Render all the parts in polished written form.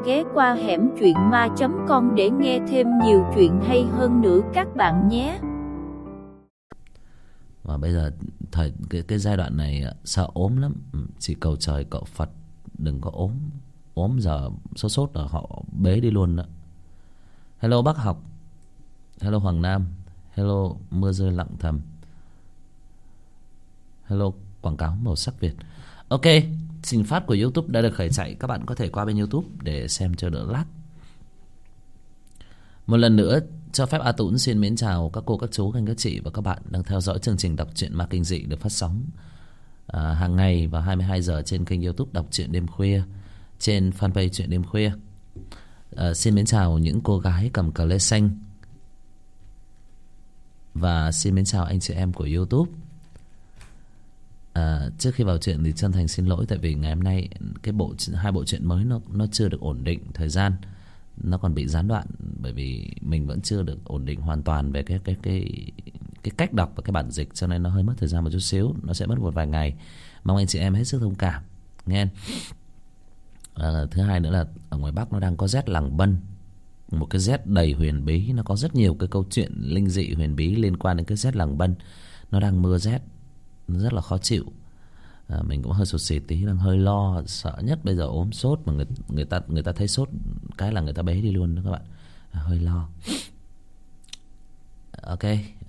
ghé qua hẻm truyện ma.com để nghe thêm nhiều chuyện hay hơn nữa các bạn nhé. Và bây giờ cái giai đoạn này sợ ốm lắm, chỉ cầu trời cậu Phật đừng có ốm giờ sốt là họ bế đi luôn đó. Hello Bác Học, hello Hoàng Nam, hello Mưa Rơi Lặng Thầm, hello quảng cáo màu sắc Việt. Ok, trình phát của YouTube đã được khởi chạy, các bạn có thể qua bên YouTube để xem cho đỡ lag. Một lần nữa cho phép A Tũng xin mến chào các cô, các chú, các anh, các chị và các bạn đang theo dõi chương trình đọc truyện ma kinh dị được phát sóng hàng ngày vào 22 giờ trên kênh YouTube Đọc Truyện Đêm Khuya, trên fanpage Truyện Đêm Khuya. Xin mến chào những cô gái cầm cờ lê xanh và xin mến chào anh chị em của YouTube. Trước khi vào chuyện thì chân thành xin lỗi, tại vì ngày hôm nay hai bộ truyện mới nó chưa được ổn định thời gian, nó còn bị gián đoạn bởi vì mình vẫn chưa được ổn định hoàn toàn về cái cách đọc và cái bản dịch, cho nên nó hơi mất thời gian một chút xíu, nó sẽ mất một vài ngày. Mong anh chị em hết sức thông cảm nghe. Thứ hai nữa là ở ngoài Bắc nó đang có rét lằng bân, một cái rét đầy huyền bí, nó có rất nhiều cái câu chuyện linh dị huyền bí liên quan đến cái rét lằng bân. Nó đang mưa rét rất là khó chịu. Mình cũng hơi sụt sịt tí, đang hơi lo, sợ nhất bây giờ ốm sốt mà người ta thấy sốt cái là người ta bế đi luôn đó các bạn. Hơi lo. Ok.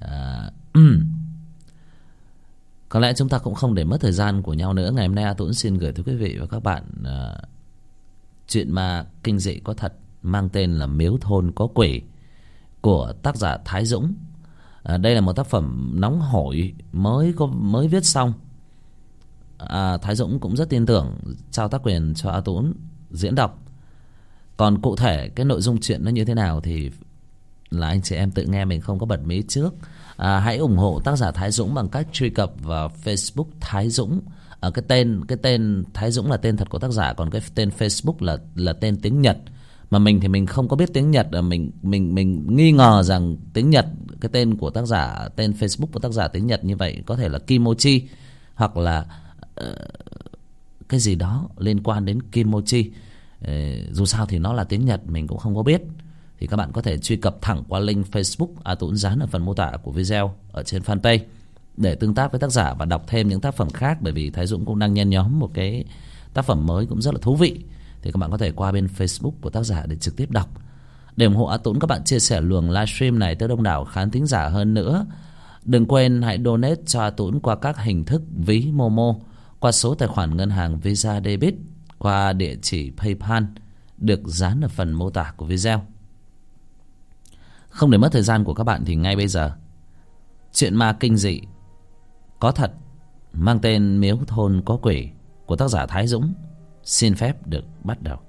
Có lẽ chúng ta cũng không để mất thời gian của nhau nữa. Ngày hôm nay A Tuấn xin gửi tới quý vị và các bạn chuyện ma kinh dị có thật mang tên là Miếu Thôn Có Quỷ của tác giả Thái Dũng. Đây là một tác phẩm nóng hổi mới viết xong. Thái Dũng cũng rất tin tưởng trao tác quyền cho A Tuấn diễn đọc. Còn cụ thể cái nội dung chuyện nó như thế nào thì là anh chị em tự nghe, mình không có bật mí trước. Hãy ủng hộ tác giả Thái Dũng bằng cách truy cập vào Facebook Thái Dũng. Cái tên Thái Dũng là tên thật của tác giả, còn cái tên Facebook là tên tiếng Nhật. Mà mình thì mình không có biết tiếng Nhật, mình nghi ngờ rằng tiếng Nhật, cái tên của tác giả, tên Facebook của tác giả tiếng Nhật như vậy có thể là Kimochi hoặc là cái gì đó liên quan đến Kimochi. Dù sao thì nó là tiếng Nhật, mình cũng không có biết. Thì các bạn có thể truy cập thẳng qua link Facebook A Tuấn dán ở phần mô tả của video ở trên fanpage để tương tác với tác giả và đọc thêm những tác phẩm khác, bởi vì Thái Dũng cũng đang nhen nhóm một cái tác phẩm mới cũng rất là thú vị. Thì các bạn có thể qua bên Facebook của tác giả để trực tiếp đọc. Để ủng hộ A Tuấn, các bạn chia sẻ luồng livestream này tới đông đảo khán thính giả hơn nữa. Đừng quên hãy donate cho A Tuấn qua các hình thức ví Momo, qua số tài khoản ngân hàng Visa Debit, qua địa chỉ PayPal được dán ở phần mô tả của video. Không để mất thời gian của các bạn thì ngay bây giờ, chuyện ma kinh dị có thật mang tên Miếu Thôn Có Quỷ của tác giả Thái Dũng xin phép được bắt đầu.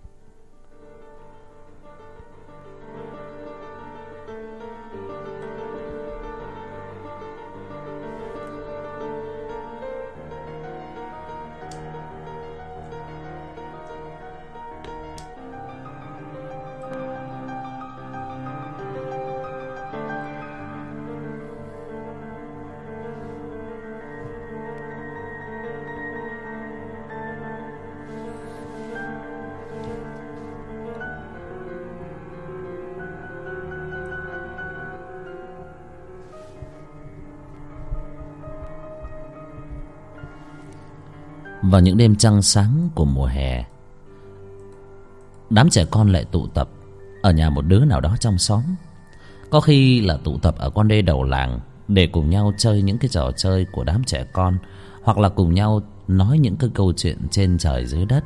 Vào những đêm trăng sáng của mùa hè, đám trẻ con lại tụ tập ở nhà một đứa nào đó trong xóm. Có khi là tụ tập ở con đê đầu làng để cùng nhau chơi những cái trò chơi của đám trẻ con, hoặc là cùng nhau nói những cái câu chuyện trên trời dưới đất.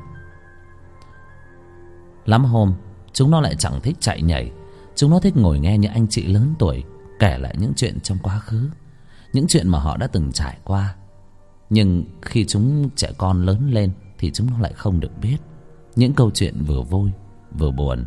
Lắm hôm chúng nó lại chẳng thích chạy nhảy, chúng nó thích ngồi nghe những anh chị lớn tuổi kể lại những chuyện trong quá khứ, những chuyện mà họ đã từng trải qua. Nhưng khi chúng trẻ con lớn lên thì chúng nó lại không được biết những câu chuyện vừa vui vừa buồn.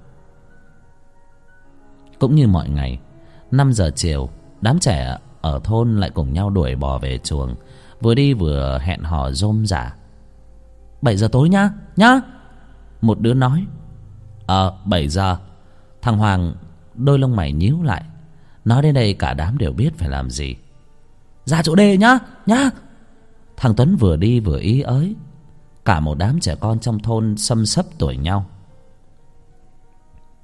Cũng như mọi ngày, 5 giờ chiều, đám trẻ ở thôn lại cùng nhau đuổi bò về chuồng, vừa đi vừa hẹn hò rôm rả. 7 giờ tối nhá, nhá. Một đứa nói. 7 giờ. Thằng Hoàng đôi lông mày nhíu lại. Nói đến đây cả đám đều biết phải làm gì. Ra chỗ đê nhá, nhá. Thằng Tuấn vừa đi vừa ý ới. Cả một đám trẻ con trong thôn xăm xấp tuổi nhau.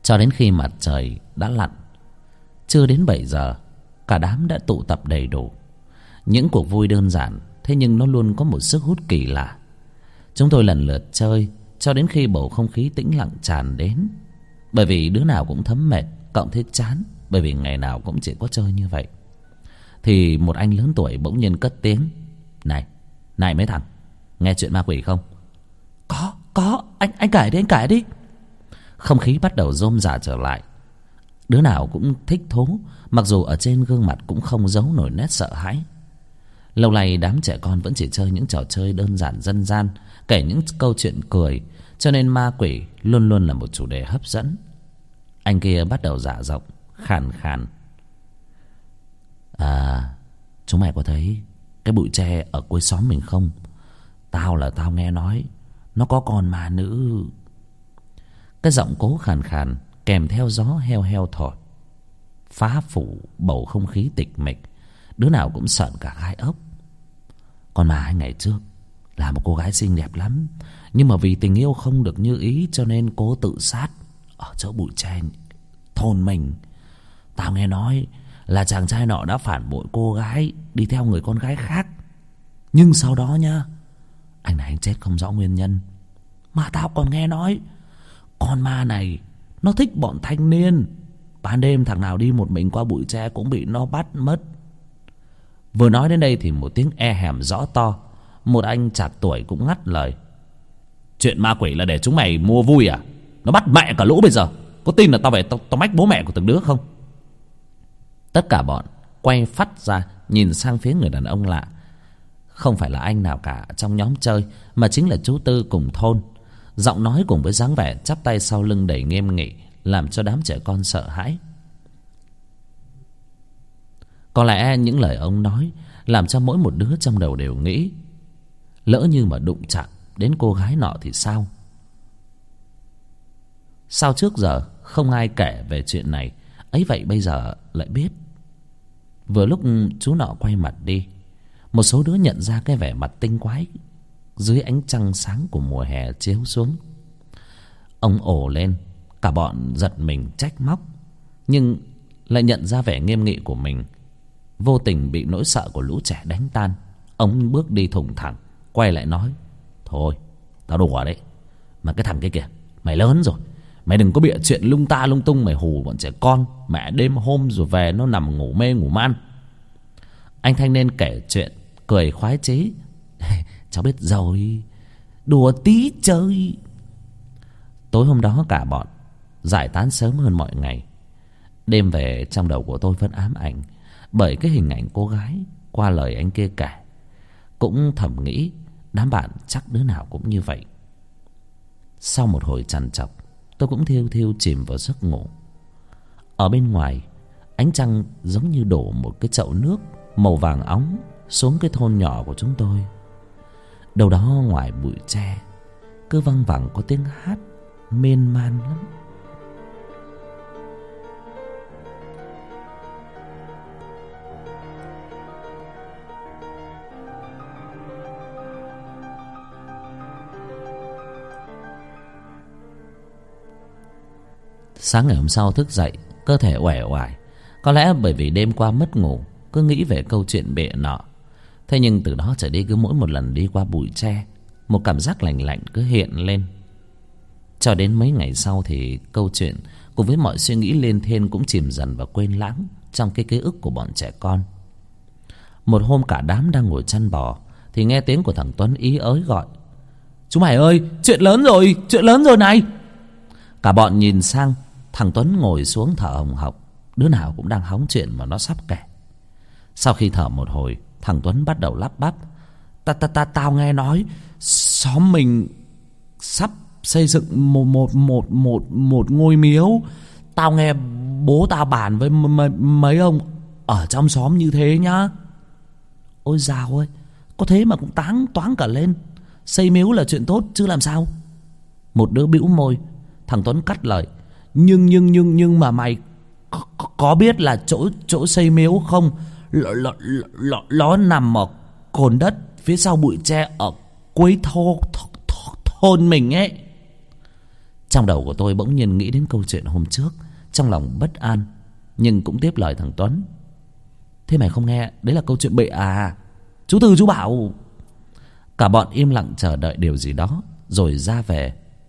Cho đến khi mặt trời đã lặn, chưa đến 7 giờ, cả đám đã tụ tập đầy đủ. Những cuộc vui đơn giản, thế nhưng nó luôn có một sức hút kỳ lạ. Chúng tôi lần lượt chơi cho đến khi bầu không khí tĩnh lặng tràn đến. Bởi vì đứa nào cũng thấm mệt, cộng thêm chán, bởi vì ngày nào cũng chỉ có chơi như vậy. Thì một anh lớn tuổi bỗng nhiên cất tiếng: Này mấy thằng, nghe chuyện ma quỷ không? Có, anh kể đi. Không khí bắt đầu rôm rả trở lại. Đứa nào cũng thích thú, mặc dù ở trên gương mặt cũng không giấu nổi nét sợ hãi. Lâu nay đám trẻ con vẫn chỉ chơi những trò chơi đơn giản dân gian, kể những câu chuyện cười, cho nên ma quỷ luôn luôn là một chủ đề hấp dẫn. Anh kia bắt đầu dạ giọng, khàn khàn: Chúng mày có thấy cái bụi tre ở cuối xóm mình không? Tao nghe nói nó có con ma nữ. Cái giọng cố khàn khàn kèm theo gió heo heo thổi, phá phủ bầu không khí tịch mịch. Đứa nào cũng sợn cả gai ốc. Con ma 2 ngày trước là một cô gái xinh đẹp lắm, nhưng mà vì tình yêu không được như ý cho nên cố tự sát ở chỗ bụi tre thôn mình. Tao nghe nói là chàng trai nọ đã phản bội cô gái, đi theo người con gái khác. Nhưng sau đó nhá, anh này anh chết không rõ nguyên nhân. Mà tao còn nghe nói con ma này nó thích bọn thanh niên. Ban đêm thằng nào đi một mình qua bụi tre cũng bị nó bắt mất. Vừa nói đến đây thì một tiếng e hèm rõ to. Một anh chạc tuổi cũng ngắt lời: Chuyện ma quỷ là để chúng mày mua vui à? Nó bắt mẹ cả lũ bây giờ. Có tin là tao về tao mách bố mẹ của từng đứa không? Tất cả bọn quay phắt ra nhìn sang phía người đàn ông lạ. Không phải là anh nào cả trong nhóm chơi, mà chính là chú Tư cùng thôn. Giọng nói cùng với dáng vẻ chắp tay sau lưng đầy nghiêm nghị làm cho đám trẻ con sợ hãi. Có lẽ những lời ông nói làm cho mỗi một đứa trong đầu đều nghĩ: lỡ như mà đụng chạm đến cô gái nọ thì sao? Sao trước giờ không ai kể về chuyện này, ấy vậy bây giờ lại biết? Vừa lúc chú nọ quay mặt đi, một số đứa nhận ra cái vẻ mặt tinh quái dưới ánh trăng sáng của mùa hè chiếu xuống. Ông ồ lên, cả bọn giật mình trách móc, nhưng lại nhận ra vẻ nghiêm nghị của mình vô tình bị nỗi sợ của lũ trẻ đánh tan. Ông bước đi thủng thẳng, quay lại nói: Thôi, tao đùa đấy. Mà cái thằng kia kìa, mày lớn rồi, mày đừng có bịa chuyện lung ta lung tung, mày hù bọn trẻ con. Mẹ đêm hôm rồi về nó nằm ngủ mê ngủ man. Anh thanh niên kể chuyện cười khoái chí: Cháu biết rồi, đùa tí chơi. Tối hôm đó cả bọn giải tán sớm hơn mọi ngày. Đêm về trong đầu của tôi vẫn ám ảnh bởi cái hình ảnh cô gái qua lời anh kia kể. Cũng thầm nghĩ đám bạn chắc đứa nào cũng như vậy. Sau một hồi trằn trọc, tôi cũng thiêu thiêu chìm vào giấc ngủ. Ở bên ngoài, ánh trăng giống như đổ một cái chậu nước màu vàng óng xuống cái thôn nhỏ của chúng tôi. Đâu đó ngoài bụi tre cứ văng vẳng có tiếng hát miên man lắm. Sáng ngày hôm sau thức dậy, cơ thể uể oải. Có lẽ bởi vì đêm qua mất ngủ, cứ nghĩ về câu chuyện bịa nọ. Thế nhưng từ đó trở đi, cứ mỗi một lần đi qua bụi tre, một cảm giác lạnh lạnh cứ hiện lên. Cho đến mấy ngày sau thì câu chuyện cùng với mọi suy nghĩ lên thên cũng chìm dần và quên lãng trong cái ký ức của bọn trẻ con. Một hôm cả đám đang ngồi chăn bò thì nghe tiếng của thằng Tuấn ý ới gọi: Chú mày ơi, chuyện lớn rồi này. Cả bọn nhìn sang, thằng Tuấn ngồi xuống thở hồng hộc. Đứa nào cũng đang hóng chuyện mà nó sắp kể. Sau khi thở một hồi, thằng Tuấn bắt đầu lắp bắp: Tao nghe nói xóm mình sắp xây dựng một ngôi miếu. Tao nghe bố tao bàn với mấy ông ở trong xóm như thế nhá. Ôi dào ơi, có thế mà cũng toáng cả lên. Xây miếu là chuyện tốt chứ làm sao. Một đứa bĩu môi. Thằng Tuấn cắt lời: Nhưng mà mày có biết là chỗ xây miếu không? Nó nằm ở cồn đất phía sau bụi tre ở cuối thôn mình ấy. Trong đầu của tôi bỗng nhiên nghĩ đến câu chuyện hôm trước, trong lòng bất an, nhưng cũng tiếp lời thằng Tuấn. Thế mày không nghe đấy là câu chuyện bậy à? Chú Tư chú bảo. Cả bọn im lặng chờ đợi điều gì đó rồi ra về.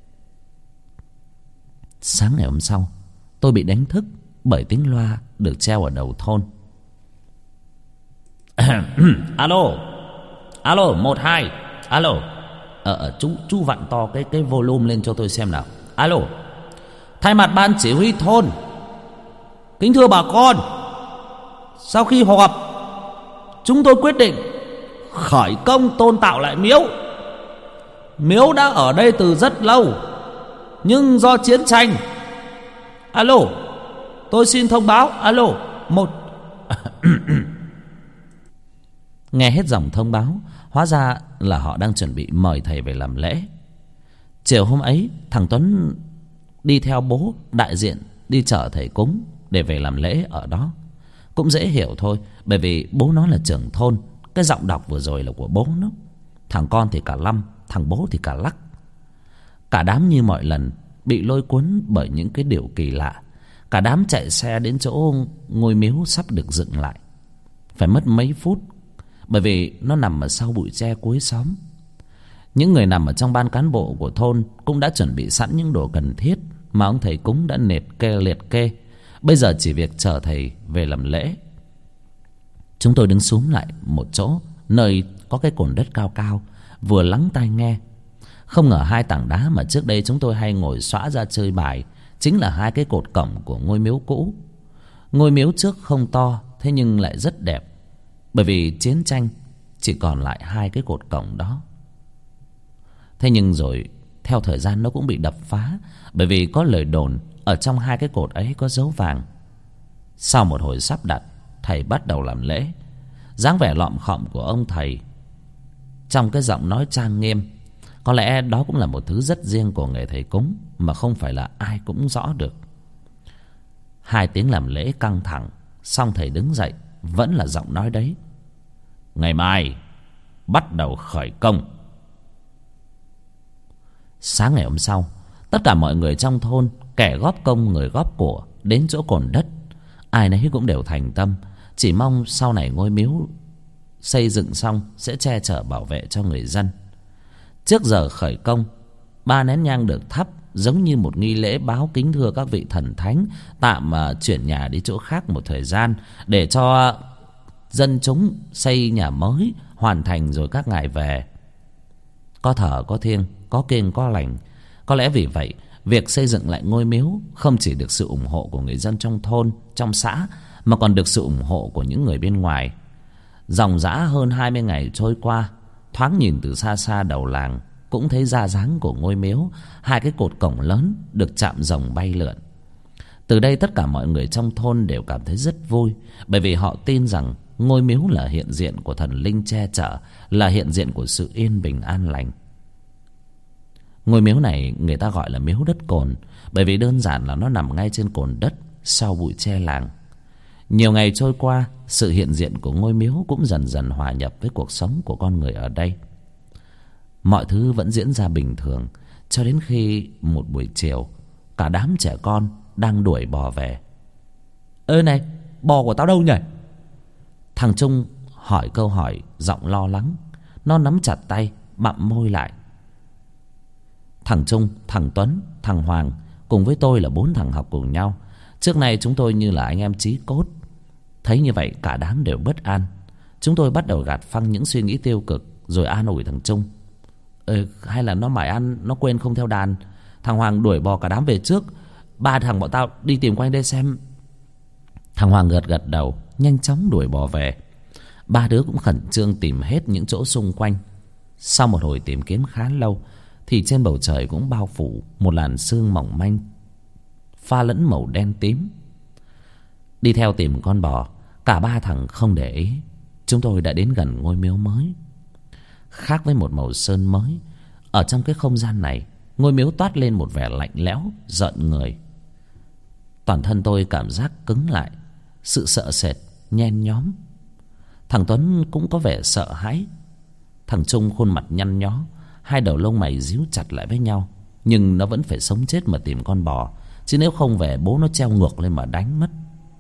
Sáng ngày hôm sau, tôi bị đánh thức bởi tiếng loa được treo ở đầu thôn. Alo, alo 12, alo. Chú vặn to cái volume lên cho tôi xem nào. Alo, thay mặt ban chỉ huy thôn, kính thưa bà con, sau khi họp, chúng tôi quyết định khởi công tôn tạo lại miếu. Miếu đã ở đây từ rất lâu, nhưng do chiến tranh. Alo, tôi xin thông báo. Alo, một. Nghe hết dòng thông báo, hóa ra là họ đang chuẩn bị mời thầy về làm lễ. Chiều hôm ấy, thằng Tuấn đi theo bố đại diện đi chở thầy cúng để về làm lễ ở đó. Cũng dễ hiểu thôi, bởi vì bố nó là trưởng thôn. Cái giọng đọc vừa rồi là của bố nó. Thằng con thì cả Lâm, thằng bố thì cả Lắc. Cả đám như mọi lần bị lôi cuốn bởi những cái điều kỳ lạ. Cả đám chạy xe đến chỗ ngôi miếu sắp được dựng lại. Phải mất mấy phút, bởi vì nó nằm ở sau bụi tre cuối xóm. Những người nằm ở trong ban cán bộ của thôn cũng đã chuẩn bị sẵn những đồ cần thiết mà ông thầy cúng đã liệt kê. Bây giờ chỉ việc chờ thầy về làm lễ. Chúng tôi đứng xúm lại một chỗ, nơi có cái cồn đất cao cao, vừa lắng tai nghe. Không ngờ hai tảng đá mà trước đây chúng tôi hay ngồi xõa ra chơi bài chính là hai cái cột cổng của ngôi miếu cũ. Ngôi miếu trước không to, thế nhưng lại rất đẹp, bởi vì chiến tranh chỉ còn lại hai cái cột cổng đó. Thế nhưng rồi theo thời gian nó cũng bị đập phá, bởi vì có lời đồn ở trong hai cái cột ấy có dấu vàng. Sau một hồi sắp đặt, thầy bắt đầu làm lễ. Dáng vẻ lọm khọm của ông thầy trong cái giọng nói trang nghiêm, có lẽ đó cũng là một thứ rất riêng của nghề thầy cúng, mà không phải là ai cũng rõ được. 2 tiếng làm lễ căng thẳng, xong thầy đứng dậy, vẫn là giọng nói đấy. Ngày mai bắt đầu khởi công. Sáng ngày hôm sau, tất cả mọi người trong thôn, kẻ góp công người góp của, đến chỗ cồn đất. Ai nấy cũng đều thành tâm, chỉ mong sau này ngôi miếu xây dựng xong sẽ che chở bảo vệ cho người dân. Trước giờ khởi công, 3 nén nhang được thắp, giống như một nghi lễ báo kính thưa các vị thần thánh, tạm chuyển nhà đi chỗ khác một thời gian, để cho dân chúng xây nhà mới hoàn thành rồi các ngài về. Có thờ có thiêng, có kiêng có lành. Có lẽ vì vậy, việc xây dựng lại ngôi miếu không chỉ được sự ủng hộ của người dân trong thôn, trong xã, mà còn được sự ủng hộ của những người bên ngoài. Dòng dã hơn 20 ngày trôi qua, thoáng nhìn từ xa xa đầu làng cũng thấy ra dáng của ngôi miếu. 2 cái cột cổng lớn được chạm rồng bay lượn. Từ đây tất cả mọi người trong thôn đều cảm thấy rất vui, bởi vì họ tin rằng ngôi miếu là hiện diện của thần linh che chở, là hiện diện của sự yên bình an lành. Ngôi miếu này người ta gọi là miếu đất cồn, bởi vì đơn giản là nó nằm ngay trên cồn đất sau bụi tre làng. Nhiều ngày trôi qua, sự hiện diện của ngôi miếu cũng dần dần hòa nhập với cuộc sống của con người ở đây. Mọi thứ vẫn diễn ra bình thường, cho đến khi một buổi chiều, cả đám trẻ con đang đuổi bò về. Ê này, bò của tao đâu nhỉ? Thằng Trung hỏi câu hỏi giọng lo lắng. Nó nắm chặt tay, bặm môi lại. Thằng Trung, thằng Tuấn, thằng Hoàng cùng với tôi là 4 thằng học cùng nhau. Trước nay chúng tôi như là anh em chí cốt. Thấy như vậy cả đám đều bất an. Chúng tôi bắt đầu gạt phăng những suy nghĩ tiêu cực, rồi an ủi thằng Trung. Hay là nó mải ăn, nó quên không theo đàn. Thằng Hoàng đuổi bò cả đám về trước. 3 thằng bọn tao đi tìm quanh đây xem. Thằng Hoàng gật đầu, nhanh chóng đuổi bò về. 3 đứa cũng khẩn trương tìm hết những chỗ xung quanh. Sau một hồi tìm kiếm khá lâu, thì trên bầu trời cũng bao phủ một làn sương mỏng manh, pha lẫn màu đen tím. Đi theo tìm con bò, cả 3 thằng không để ý. Chúng tôi đã đến gần ngôi miếu mới. Khác với một màu sơn mới, ở trong cái không gian này, ngôi miếu toát lên một vẻ lạnh lẽo, rợn người. Toàn thân tôi cảm giác cứng lại, sự sợ sệt nhen nhóm. Thằng Tuấn cũng có vẻ sợ hãi. Thằng Trung khuôn mặt nhăn nhó, 2 đầu lông mày díu chặt lại với nhau, nhưng nó vẫn phải sống chết mà tìm con bò, chứ nếu không về bố nó treo ngược lên mà đánh mất.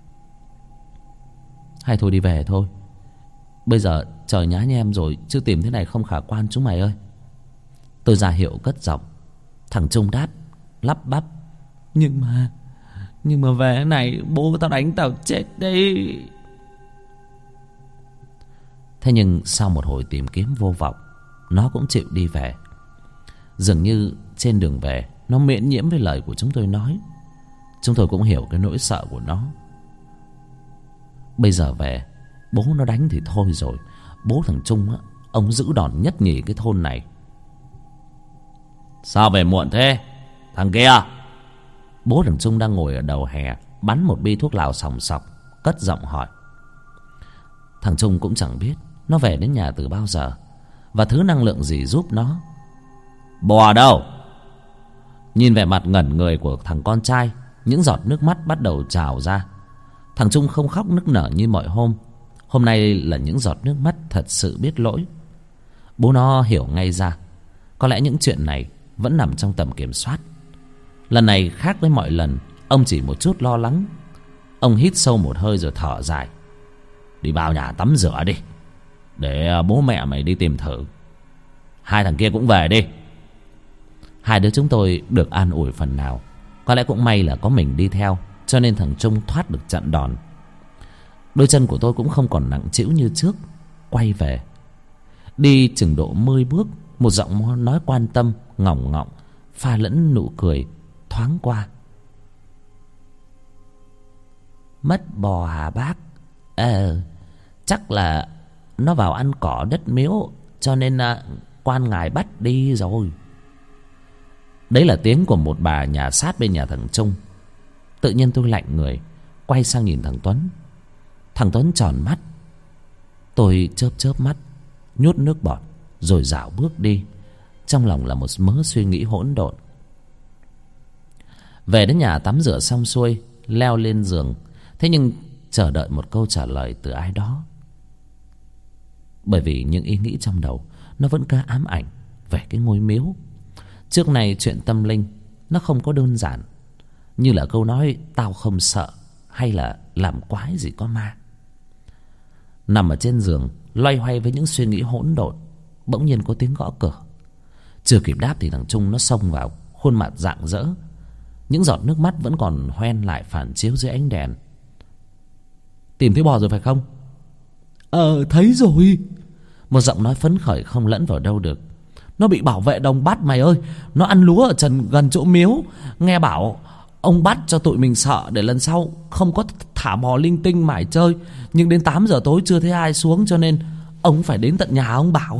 Hay thôi đi về thôi, bây giờ trời nhá nhem rồi, chứ tìm thế này không khả quan chúng mày ơi. Tôi ra hiệu cất giọng. Thằng Trung đáp lắp bắp: Nhưng mà về thế này bố tao đánh tao chết đấy. Thế nhưng sau một hồi tìm kiếm vô vọng, nó cũng chịu đi về. Dường như trên đường về nó miễn nhiễm với lời của chúng tôi nói. Chúng tôi cũng hiểu cái nỗi sợ của nó. Bây giờ về bố nó đánh thì thôi rồi, bố thằng Trung á, ông giữ đòn nhất nhì cái thôn này. Sao về muộn thế thằng kia? Bố thằng Trung đang ngồi ở đầu hè bắn một bi thuốc lào sòng sọc, cất giọng hỏi. Thằng Trung cũng chẳng biết nó về đến nhà từ bao giờ và thứ năng lượng gì giúp nó. Bò đâu? Nhìn vẻ mặt ngẩn người của thằng con trai, những giọt nước mắt bắt đầu trào ra. Thằng Trung không khóc nức nở như mọi hôm. Hôm nay là những giọt nước mắt thật sự biết lỗi. Bố nó hiểu ngay ra, có lẽ những chuyện này vẫn nằm trong tầm kiểm soát. Lần này khác với mọi lần, ông chỉ một chút lo lắng. Ông hít sâu một hơi rồi thở dài. Đi vào nhà tắm rửa đi, để bố mẹ mày đi tìm thử. Hai thằng kia cũng về đi. Hai đứa chúng tôi được an ủi phần nào. Có lẽ cũng may là có mình đi theo, cho nên thằng Trung thoát được trận đòn. Đôi chân của tôi cũng không còn nặng trĩu như trước. Quay về, đi chừng độ 10 bước, một giọng nói quan tâm ngỏng ngọng pha lẫn nụ cười thoáng qua. Mất bò hả bác? Chắc là nó vào ăn cỏ đất miếu, cho nên quan ngài bắt đi rồi. Đấy là tiếng của một bà nhà sát bên nhà thằng Trung. Tự nhiên tôi lạnh người, quay sang nhìn thằng Tuấn. Thằng Tuấn tròn mắt. Tôi chớp chớp mắt, nhốt nước bọt rồi dạo bước đi. Trong lòng là một mớ suy nghĩ hỗn độn. Về đến nhà tắm rửa xong xuôi, leo lên giường. Thế nhưng chờ đợi một câu trả lời từ ai đó. Bởi vì những ý nghĩ trong đầu nó vẫn cứ ám ảnh về cái ngôi miếu. Trước này chuyện tâm linh nó không có đơn giản như là câu nói tao không sợ hay là làm quái gì có ma. Nằm ở trên giường loay hoay với những suy nghĩ hỗn độn, bỗng nhiên có tiếng gõ cửa. Chưa kịp đáp thì thằng Trung nó xông vào, khuôn mặt rạng rỡ. Những giọt nước mắt vẫn còn hoen lại phản chiếu dưới ánh đèn. Tìm thấy bò rồi phải không? Thấy rồi. Một giọng nói phấn khởi không lẫn vào đâu được. Nó bị bảo vệ đồng bắt mày ơi. Nó ăn lúa ở gần chỗ miếu. Nghe bảo ông bắt cho tụi mình sợ, để lần sau không có thả bò linh tinh mải chơi. Nhưng đến 8 giờ tối chưa thấy ai xuống, cho nên ông phải đến tận nhà ông bảo.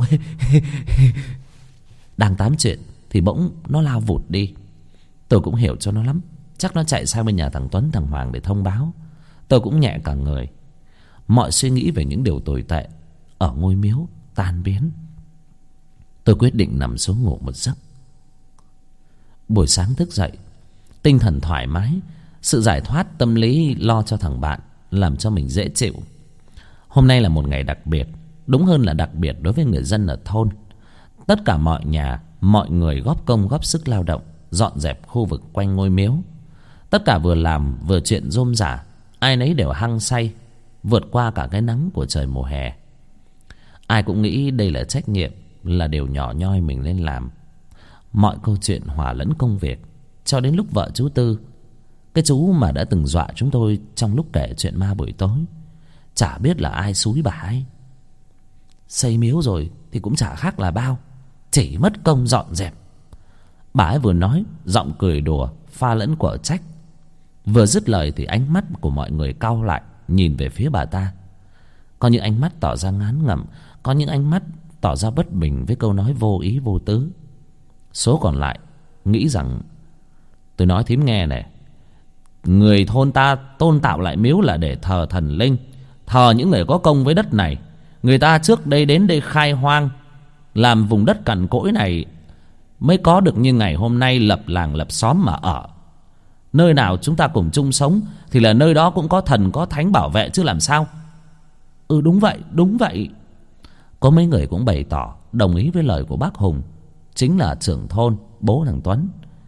Đang tám chuyện thì bỗng nó lao vụt đi. Tôi cũng hiểu cho nó lắm. Chắc nó chạy sang bên nhà thằng Tuấn thằng Hoàng để thông báo. Tôi cũng nhẹ cả người. Mọi suy nghĩ về những điều tồi tệ ở ngôi miếu tan biến. Tôi quyết định nằm xuống ngủ một giấc. Buổi sáng thức dậy, tinh thần thoải mái. Sự giải thoát tâm lý lo cho thằng bạn làm cho mình dễ chịu. Hôm nay là một ngày đặc biệt. Đúng hơn là đặc biệt đối với người dân ở thôn. Tất cả mọi nhà, mọi người góp công góp sức lao động, dọn dẹp khu vực quanh ngôi miếu. Tất cả vừa làm vừa chuyện rôm rả. Ai nấy đều hăng say, vượt qua cả cái nắng của trời mùa hè. Ai cũng nghĩ đây là trách nhiệm, là điều nhỏ nhoi mình nên làm. Mọi câu chuyện hòa lẫn công việc. Cho đến lúc vợ chú Tư, cái chú mà đã từng dọa chúng tôi trong lúc kể chuyện ma buổi tối, chả biết là ai xúi bà ấy. Xây miếu rồi thì cũng chả khác là bao, chỉ mất công dọn dẹp. Bà ấy vừa nói, giọng cười đùa pha lẫn quở trách. Vừa dứt lời thì ánh mắt của mọi người cau lại, nhìn về phía bà ta. Có những ánh mắt tỏ ra ngán ngẩm, có những ánh mắt tỏ ra bất bình với câu nói vô ý vô tứ. Số còn lại nghĩ rằng, tôi nói thím nghe này, người thôn ta tôn tạo lại miếu là để thờ thần linh, thờ những người có công với đất này. Người ta trước đây đến đây khai hoang, làm vùng đất cằn cỗi này mới có được như ngày hôm nay lập làng lập xóm mà ở. Nơi nào chúng ta cùng chung sống thì là nơi đó cũng có thần có thánh bảo vệ chứ làm sao. Đúng vậy, đúng vậy. Có mấy người cũng bày tỏ đồng ý với lời của bác Hùng, chính là trưởng thôn, bố thằng Tuấn.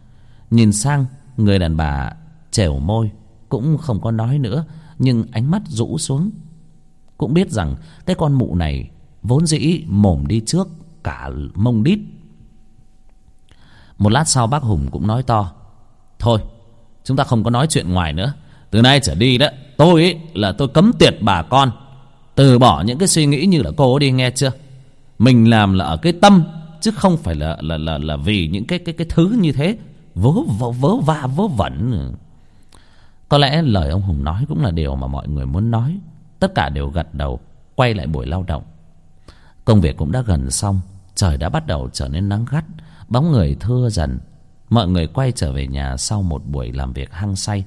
Nhìn sang người đàn bà trèo môi, cũng không có nói nữa, nhưng ánh mắt rũ xuống. Cũng biết rằng cái con mụ này vốn dĩ mồm đi trước cả mông đít. Một lát sau bác Hùng cũng nói to: thôi, chúng ta không có nói chuyện ngoài nữa. Từ nay trở đi đó, tôi cấm tiệt bà con. Từ bỏ những cái suy nghĩ như là cô đi, nghe chưa? Mình làm là ở cái tâm, chứ không phải là vì những cái thứ như thế vớ vẩn. Có lẽ lời ông Hùng nói cũng là điều mà mọi người muốn nói. Tất cả đều gật đầu, quay lại buổi lao động. Công việc cũng đã gần xong, trời đã bắt đầu trở nên nắng gắt, bóng người thưa dần. Mọi người quay trở về nhà sau một buổi làm việc hăng say.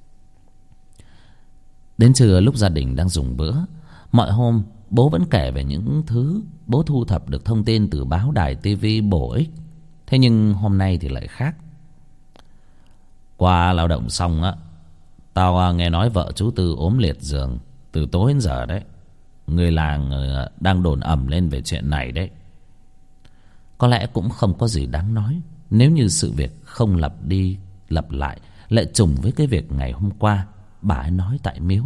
Đến trưa, lúc gia đình đang dùng bữa, mọi hôm bố vẫn kể về những thứ bố thu thập được thông tin từ báo đài tivi bổ ích. Thế nhưng hôm nay thì lại khác. Qua lao động xong á, tao nghe nói vợ chú Tư ốm liệt giường từ tối đến giờ đấy. Người làng đang đồn ầm lên về chuyện này đấy. Có lẽ cũng không có gì đáng nói nếu như sự việc không lặp đi lặp lại lại trùng với cái việc ngày hôm qua bà ấy nói tại miếu.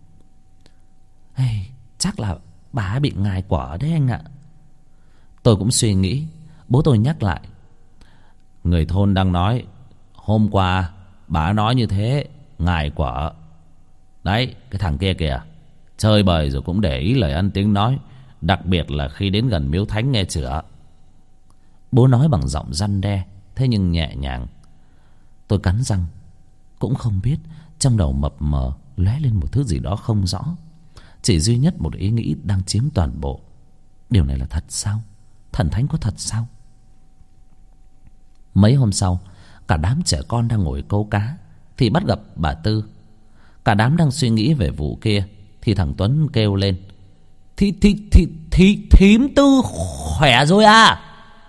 Hey, chắc là bà ấy bị ngài quở đấy anh ạ. Tôi cũng suy nghĩ. Bố tôi nhắc lại: người thôn đang nói hôm qua bà ấy nói như thế, ngài quở. Đấy, cái thằng kia kìa, chơi bời rồi cũng để ý lời ăn tiếng nói, đặc biệt là khi đến gần miếu thánh, nghe chửa. Bố nói bằng giọng răn đe, thế nhưng nhẹ nhàng. Tôi cắn răng. Cũng không biết trong đầu mập mờ lóe lên một thứ gì đó không rõ. Chỉ duy nhất một ý nghĩ đang chiếm toàn bộ: điều này là thật sao? Thần thánh có thật sao? Mấy hôm sau, cả đám trẻ con đang ngồi câu cá thì bắt gặp bà Tư. Cả đám đang suy nghĩ về vụ kia thì thằng Tuấn kêu lên: Thím Tư khỏe rồi à?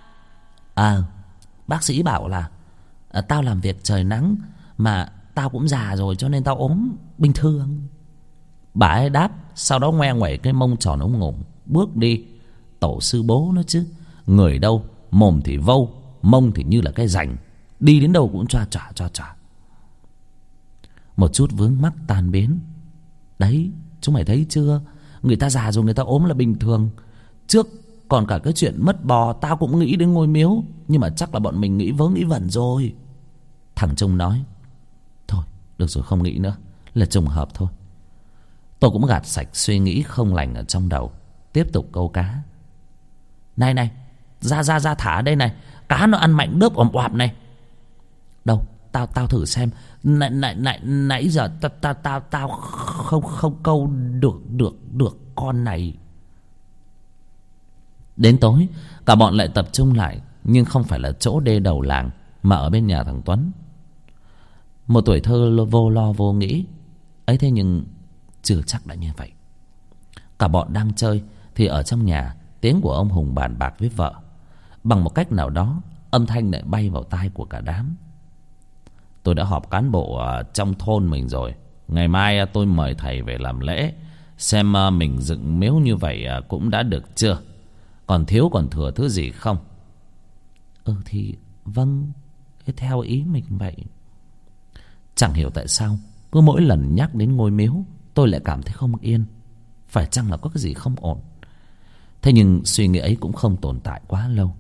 Bác sĩ bảo là tao làm việc trời nắng, mà tao cũng già rồi cho nên tao ốm bình thường. Bà ấy đáp, sau đó ngoe ngoẩy cái mông tròn ống ngủng bước đi. Tổ sư bố nó chứ, người đâu mồm thì vâu, mông thì như là cái rành, đi đến đâu cũng choa choa. Một chút vướng mắc tan biến. Đấy, chúng mày thấy chưa? Người ta già rồi người ta ốm là bình thường. Trước còn cả cái chuyện mất bò tao cũng nghĩ đến ngôi miếu, nhưng mà chắc là bọn mình nghĩ vớ nghĩ vẩn rồi. Thằng Trung nói: thôi được rồi, không nghĩ nữa, là trùng hợp thôi. Tôi cũng gạt sạch suy nghĩ không lành ở trong đầu, tiếp tục câu cá. Này, ra thả đây này, cá nó ăn mạnh đớp ồm oạp này. Đâu, tao thử xem. Nãy giờ tao không câu được con này. Đến tối, cả bọn lại tập trung lại, nhưng không phải là chỗ đê đầu làng, mà ở bên nhà thằng Tuấn. Một tuổi thơ vô lo vô nghĩ ấy, thế nhưng chưa chắc đã như vậy. Cả bọn đang chơi thì ở trong nhà, tiếng của ông Hùng bàn bạc với vợ. Bằng một cách nào đó, âm thanh lại bay vào tai của cả đám. Tôi đã họp cán bộ trong thôn mình rồi. Ngày mai tôi mời thầy về làm lễ, xem mình dựng miếu như vậy cũng đã được chưa, còn thiếu còn thừa thứ gì không. Thì vâng, theo ý mình vậy. Chẳng hiểu tại sao cứ mỗi lần nhắc đến ngôi miếu tôi lại cảm thấy không yên. Phải chăng là có cái gì không ổn? Thế nhưng suy nghĩ ấy cũng không tồn tại quá lâu.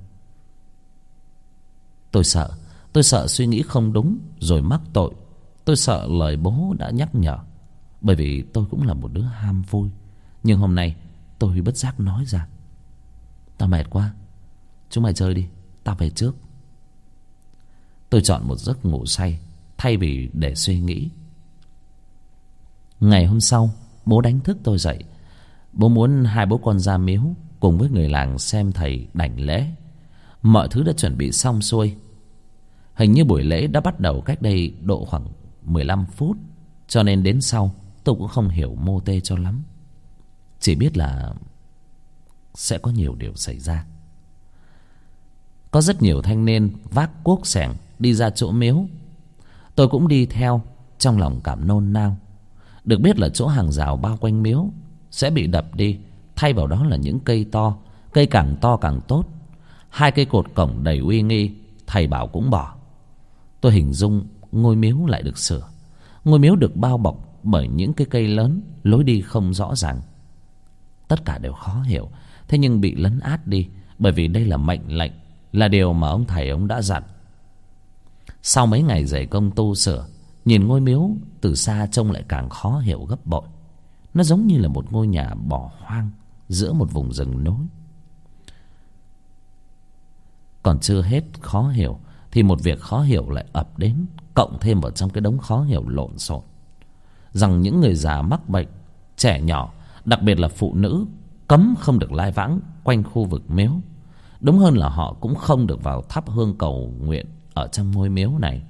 Tôi sợ suy nghĩ không đúng rồi mắc tội. Tôi sợ lời bố đã nhắc nhở, bởi vì tôi cũng là một đứa ham vui. Nhưng hôm nay tôi bất giác nói ra: tao mệt quá, chúng mày chơi đi, tao về trước. Tôi chọn một giấc ngủ say thay vì để suy nghĩ. Ngày hôm sau, bố đánh thức tôi dậy. Bố muốn hai bố con ra miếu cùng với người làng xem thầy đảnh lễ. Mọi thứ đã chuẩn bị xong xuôi. Hình như buổi lễ đã bắt đầu cách đây độ khoảng 15 phút, cho nên đến sau tôi cũng không hiểu mô tê cho lắm. Chỉ biết là sẽ có nhiều điều xảy ra. Có rất nhiều thanh niên vác cuốc xẻng đi ra chỗ miếu. Tôi cũng đi theo, trong lòng cảm nôn nao. Được biết là chỗ hàng rào bao quanh miếu sẽ bị đập đi, thay vào đó là những cây to. Cây càng to càng tốt. 2 cây cột cổng đầy uy nghi, thầy bảo cũng bỏ. Tôi hình dung ngôi miếu lại được sửa. Ngôi miếu được bao bọc bởi những cái cây lớn, lối đi không rõ ràng. Tất cả đều khó hiểu, thế nhưng bị lấn át đi, bởi vì đây là mệnh lệnh, là điều mà ông thầy ông đã dặn. Sau mấy ngày dày công tu sửa, nhìn ngôi miếu từ xa trông lại càng khó hiểu gấp bội. Nó giống như là một ngôi nhà bỏ hoang giữa một vùng rừng núi. Còn chưa hết khó hiểu thì một việc khó hiểu lại ập đến, cộng thêm vào trong cái đống khó hiểu lộn xộn, rằng những người già mắc bệnh, trẻ nhỏ, đặc biệt là phụ nữ, cấm không được lai vãng quanh khu vực miếu. Đúng hơn là họ cũng không được vào thắp hương cầu nguyện ở trong ngôi miếu này.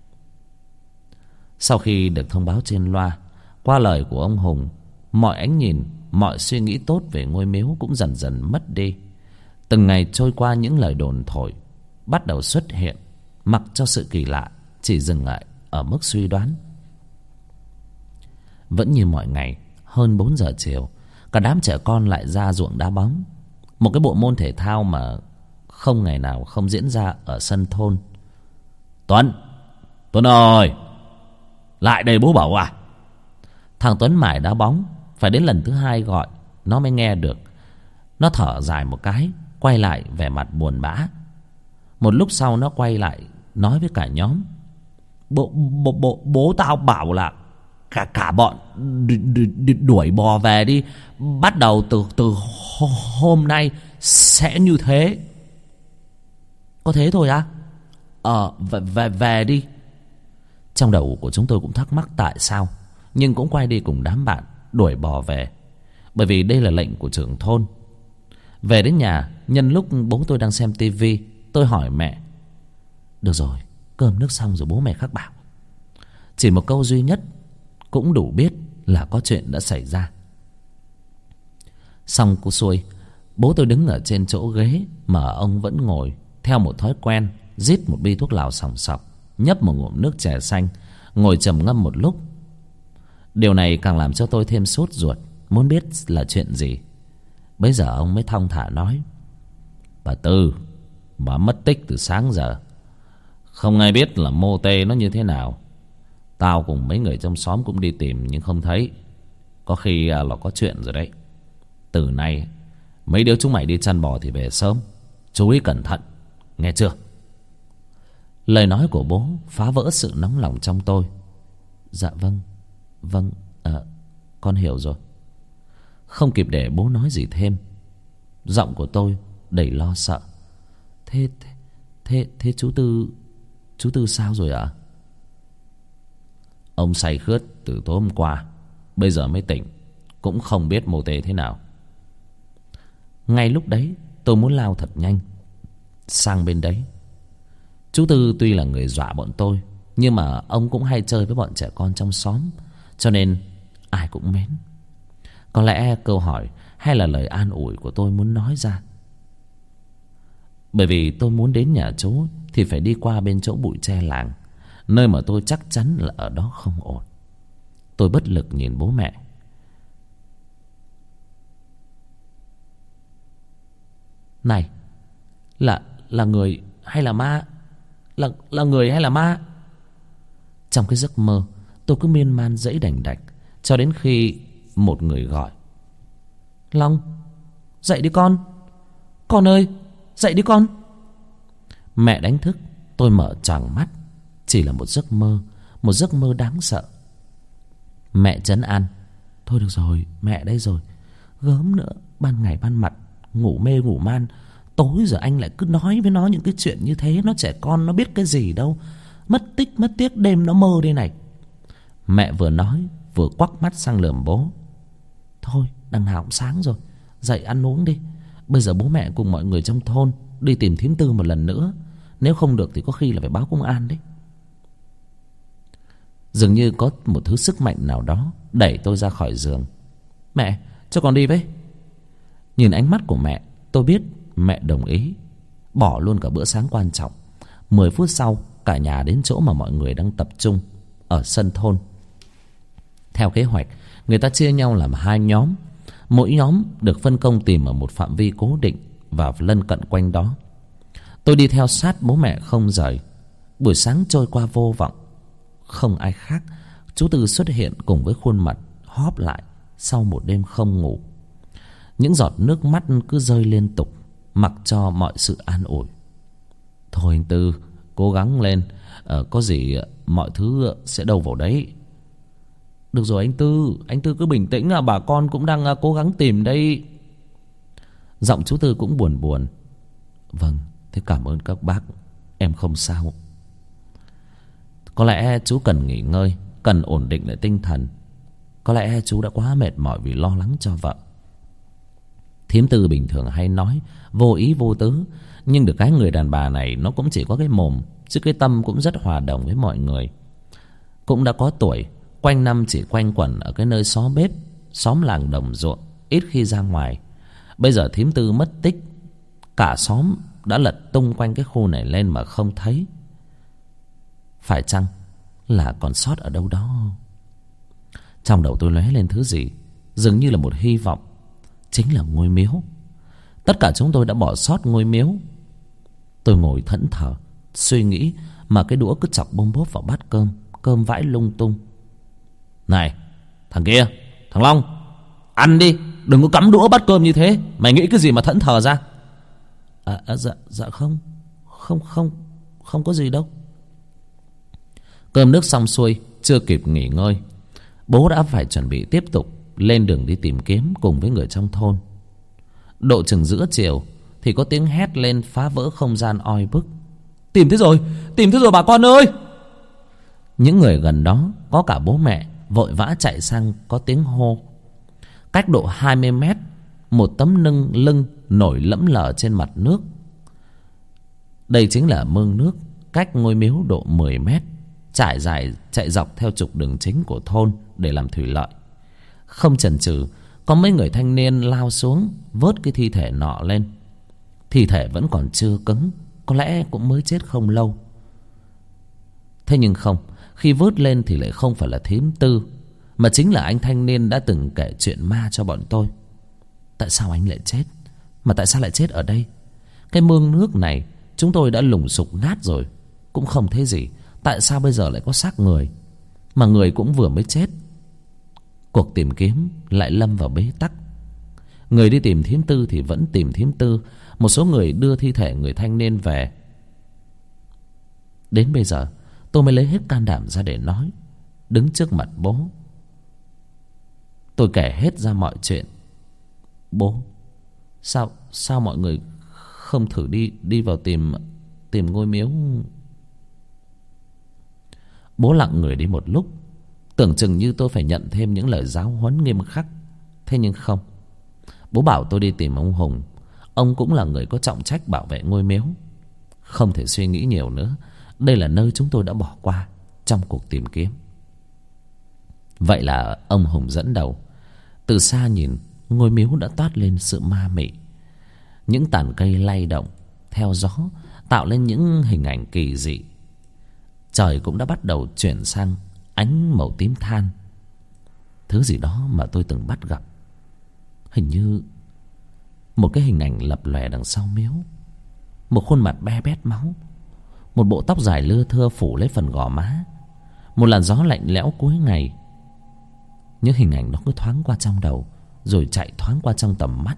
Sau khi được thông báo trên loa, qua lời của ông Hùng, mọi ánh nhìn, mọi suy nghĩ tốt về ngôi miếu cũng dần dần mất đi. Từng ngày trôi qua, những lời đồn thổi bắt đầu xuất hiện, mặc cho sự kỳ lạ chỉ dừng lại ở mức suy đoán. Vẫn như mọi ngày, hơn 4 giờ chiều, cả đám trẻ con lại ra ruộng đá bóng, một cái bộ môn thể thao mà không ngày nào không diễn ra ở sân thôn. Tuấn ơi, lại đây bố bảo à. Thằng Tuấn mải đá bóng, phải đến lần thứ 2 gọi nó mới nghe được. Nó thở dài một cái, quay lại vẻ mặt buồn bã. Một lúc sau nó quay lại nói với cả nhóm: Bố tao bảo là cả bọn đuổi bò về đi. Bắt đầu từ hôm nay sẽ như thế. Có thế thôi á? Về đi. Trong đầu của chúng tôi cũng thắc mắc tại sao, nhưng cũng quay đi cùng đám bạn đuổi bò về, bởi vì đây là lệnh của trưởng thôn. Về đến nhà, nhân lúc bố tôi đang xem tivi, tôi hỏi mẹ: được rồi, cơm nước xong rồi bố mẹ khắc bảo. Chỉ một câu duy nhất cũng đủ biết là có chuyện đã xảy ra. Xong cô xuôi, bố tôi đứng ở trên chỗ ghế mà ông vẫn ngồi, theo một thói quen, rít một bi thuốc lào xòng xọc, nhấp một ngụm nước chè xanh, ngồi trầm ngâm một lúc. Điều này càng làm cho tôi thêm sốt ruột, muốn biết là chuyện gì. Bấy giờ ông mới thong thả nói: bà Tư, bà mất tích từ sáng giờ, không ai biết là mô tê nó như thế nào. Tao cùng mấy người trong xóm cũng đi tìm nhưng không thấy. Có khi là có chuyện rồi đấy. Từ nay mấy đứa chúng mày đi chăn bò thì về sớm, chú ý cẩn thận, nghe chưa? Lời nói của bố phá vỡ sự nóng lòng trong tôi. Dạ vâng, con hiểu rồi. Không kịp để bố nói gì thêm, giọng của tôi đầy lo sợ. Thế chú Tư sao rồi ạ? Ông say khướt từ tối hôm qua, bây giờ mới tỉnh, cũng không biết mô tê thế nào. Ngay lúc đấy tôi muốn lao thật nhanh sang bên đấy. Chú Tư tuy là người dọa bọn tôi, nhưng mà ông cũng hay chơi với bọn trẻ con trong xóm, cho nên ai cũng mến. Có lẽ câu hỏi hay là lời an ủi của tôi muốn nói ra. Bởi vì tôi muốn đến nhà chú thì phải đi qua bên chỗ bụi tre làng, nơi mà tôi chắc chắn là ở đó không ổn. Tôi bất lực nhìn bố mẹ. Này, là người hay là ma? Là người hay là ma? Trong cái giấc mơ, tôi cứ miên man dẫy đành đạch, cho đến khi một người gọi: Long, dậy đi con. Con ơi, dậy đi con. Mẹ đánh thức, tôi mở choàng mắt. Chỉ là một giấc mơ, một giấc mơ đáng sợ. Mẹ trấn an: thôi được rồi, mẹ đây rồi. Gớm nữa, ban ngày ban mặt ngủ mê ngủ man, tối giờ anh lại cứ nói với nó những cái chuyện như thế. Nó trẻ con, nó biết cái gì đâu. Mất tích mất tiếc đêm nó mơ đây này. Mẹ vừa nói vừa quắc mắt sang lườm bố. Thôi, đằng nào cũng sáng rồi, dậy ăn uống đi. Bây giờ bố mẹ cùng mọi người trong thôn đi tìm thím Tư một lần nữa. Nếu không được thì có khi là phải báo công an đấy. Dường như có một thứ sức mạnh nào đó đẩy tôi ra khỏi giường. Mẹ, cho con đi với. Nhìn ánh mắt của mẹ, tôi biết mẹ đồng ý. Bỏ luôn cả bữa sáng quan trọng. 10 phút sau, cả nhà đến chỗ mà mọi người đang tập trung, ở sân thôn. Theo kế hoạch, người ta chia nhau làm 2 nhóm. Mỗi nhóm được phân công tìm ở một phạm vi cố định và lân cận quanh đó. Tôi đi theo sát bố mẹ không rời. Buổi sáng trôi qua vô vọng. Không ai khác, chú Tư xuất hiện cùng với khuôn mặt hóp lại sau một đêm không ngủ. Những giọt nước mắt cứ rơi liên tục, mặc cho mọi sự an ủi. Thôi anh Tư, cố gắng lên, có gì mọi thứ sẽ đâu vào đấy. Được rồi anh Tư cứ bình tĩnh, bà con cũng đang cố gắng tìm đây. Giọng chú Tư cũng buồn buồn. Vâng, thế cảm ơn các bác, em không sao. Có lẽ chú cần nghỉ ngơi, cần ổn định lại tinh thần. Có lẽ chú đã quá mệt mỏi vì lo lắng cho vợ. Thím Tư bình thường hay nói vô ý vô tứ, nhưng được cái người đàn bà này nó cũng chỉ có cái mồm, chứ cái tâm cũng rất hòa đồng với mọi người. Cũng đã có tuổi, quanh năm chỉ quanh quẩn ở cái nơi xó bếp, xóm làng đồng ruộng, ít khi ra ngoài. Bây giờ thím Tư mất tích, cả xóm đã lật tung quanh cái khu này lên mà không thấy. Phải chăng là còn sót ở đâu đó? Trong đầu tôi lóe lên thứ gì dường như là một hy vọng, chính là ngôi miếu. Tất cả chúng tôi đã bỏ sót ngôi miếu. Tôi ngồi thẫn thờ suy nghĩ, mà cái đũa cứ chọc bôm bốp vào bát cơm, cơm vãi lung tung. Này thằng kia, thằng Long, ăn đi, đừng có cắm đũa bắt cơm như thế. Mày nghĩ cái gì mà thẫn thờ ra? Dạ không có gì đâu. Cơm nước xong xuôi, chưa kịp nghỉ ngơi, bố đã phải chuẩn bị tiếp tục lên đường đi tìm kiếm cùng với người trong thôn. Độ chừng giữa chiều thì có tiếng hét lên phá vỡ không gian oi bức. Tìm thấy rồi bà con ơi! Những người gần đó, có cả bố mẹ, vội vã chạy sang có tiếng hô. Cách độ 20 mét, một tấm lưng nổi lẫm lờ trên mặt nước. Đây chính là mương nước cách ngôi miếu độ 10 mét, trải dài chạy dọc theo trục đường chính của thôn để làm thủy lợi. Không chần chừ, có mấy người thanh niên lao xuống vớt cái thi thể nọ lên. Thi thể vẫn còn chưa cứng, có lẽ cũng mới chết không lâu. Thế nhưng không, khi vớt lên thì lại không phải là thím Tư, mà chính là anh thanh niên đã từng kể chuyện ma cho bọn tôi. Tại sao anh lại chết? Mà tại sao lại chết ở đây? Cái mương nước này chúng tôi đã lùng sục nát rồi, cũng không thấy gì. Tại sao bây giờ lại có xác người? Mà người cũng vừa mới chết. Cuộc tìm kiếm lại lâm vào bế tắc. Người đi tìm thím Tư thì vẫn tìm thím Tư. Một số người đưa thi thể người thanh niên về. Đến bây giờ tôi mới lấy hết can đảm ra để nói, đứng trước mặt bố. Tôi kể hết ra mọi chuyện. Bố, sao mọi người không thử đi vào tìm ngôi miếu? Bố lặng người đi một lúc, tưởng chừng như tôi phải nhận thêm những lời giáo huấn nghiêm khắc. Thế nhưng không. Bố bảo tôi đi tìm ông Hùng. Ông cũng là người có trọng trách bảo vệ ngôi miếu. Không thể suy nghĩ nhiều nữa. Đây là nơi chúng tôi đã bỏ qua trong cuộc tìm kiếm. Vậy là ông Hùng dẫn đầu. Từ xa nhìn, ngôi miếu đã toát lên sự ma mị. Những tàn cây lay động theo gió, tạo lên những hình ảnh kỳ dị. Trời cũng đã bắt đầu chuyển sang ánh màu tím than. Thứ gì đó mà tôi từng bắt gặp, hình như một cái hình ảnh lập lòe đằng sau miếu. Một khuôn mặt be bét máu, một bộ tóc dài lưa thưa phủ lấy phần gò má, một làn gió lạnh lẽo cuối ngày. Những hình ảnh đó cứ thoáng qua trong đầu, rồi chạy thoáng qua trong tầm mắt.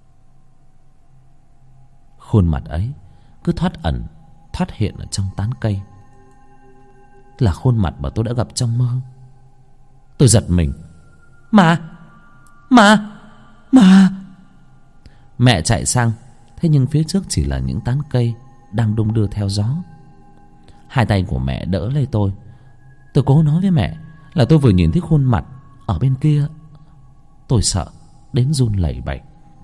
Khuôn mặt ấy cứ thoát ẩn thoát hiện ở trong tán cây. Là khuôn mặt mà tôi đã gặp trong mơ. Tôi giật mình. Mà Mẹ chạy sang, thế nhưng phía trước chỉ là những tán cây đang đung đưa theo gió. Hai tay của mẹ đỡ lấy tôi. Tôi cố nói với mẹ là tôi vừa nhìn thấy khuôn mặt ở bên kia. Tôi sợ đến run lẩy bẩy.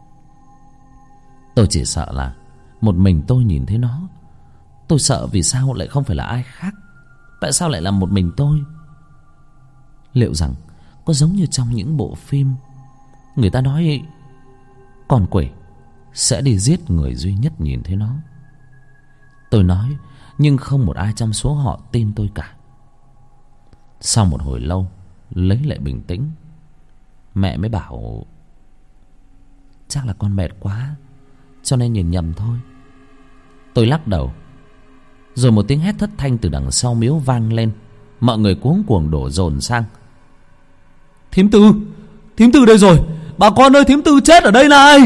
Tôi chỉ sợ là một mình tôi nhìn thấy nó. Tôi sợ vì sao lại không phải là ai khác. Tại sao lại là một mình tôi? Liệu rằng có giống như trong những bộ phim người ta nói con quỷ sẽ đi giết người duy nhất nhìn thấy nó? Tôi nói, nhưng không một ai trong số họ tin tôi cả. Sau một hồi lâu lấy lại bình tĩnh, mẹ mới bảo chắc là con mệt quá cho nên nhìn nhầm thôi. Tôi lắc đầu. Rồi một tiếng hét thất thanh từ đằng sau miếu vang lên. Mọi người cuống cuồng đổ dồn sang. Thím Tư đây rồi, bà con ơi, thím Tư chết ở đây này.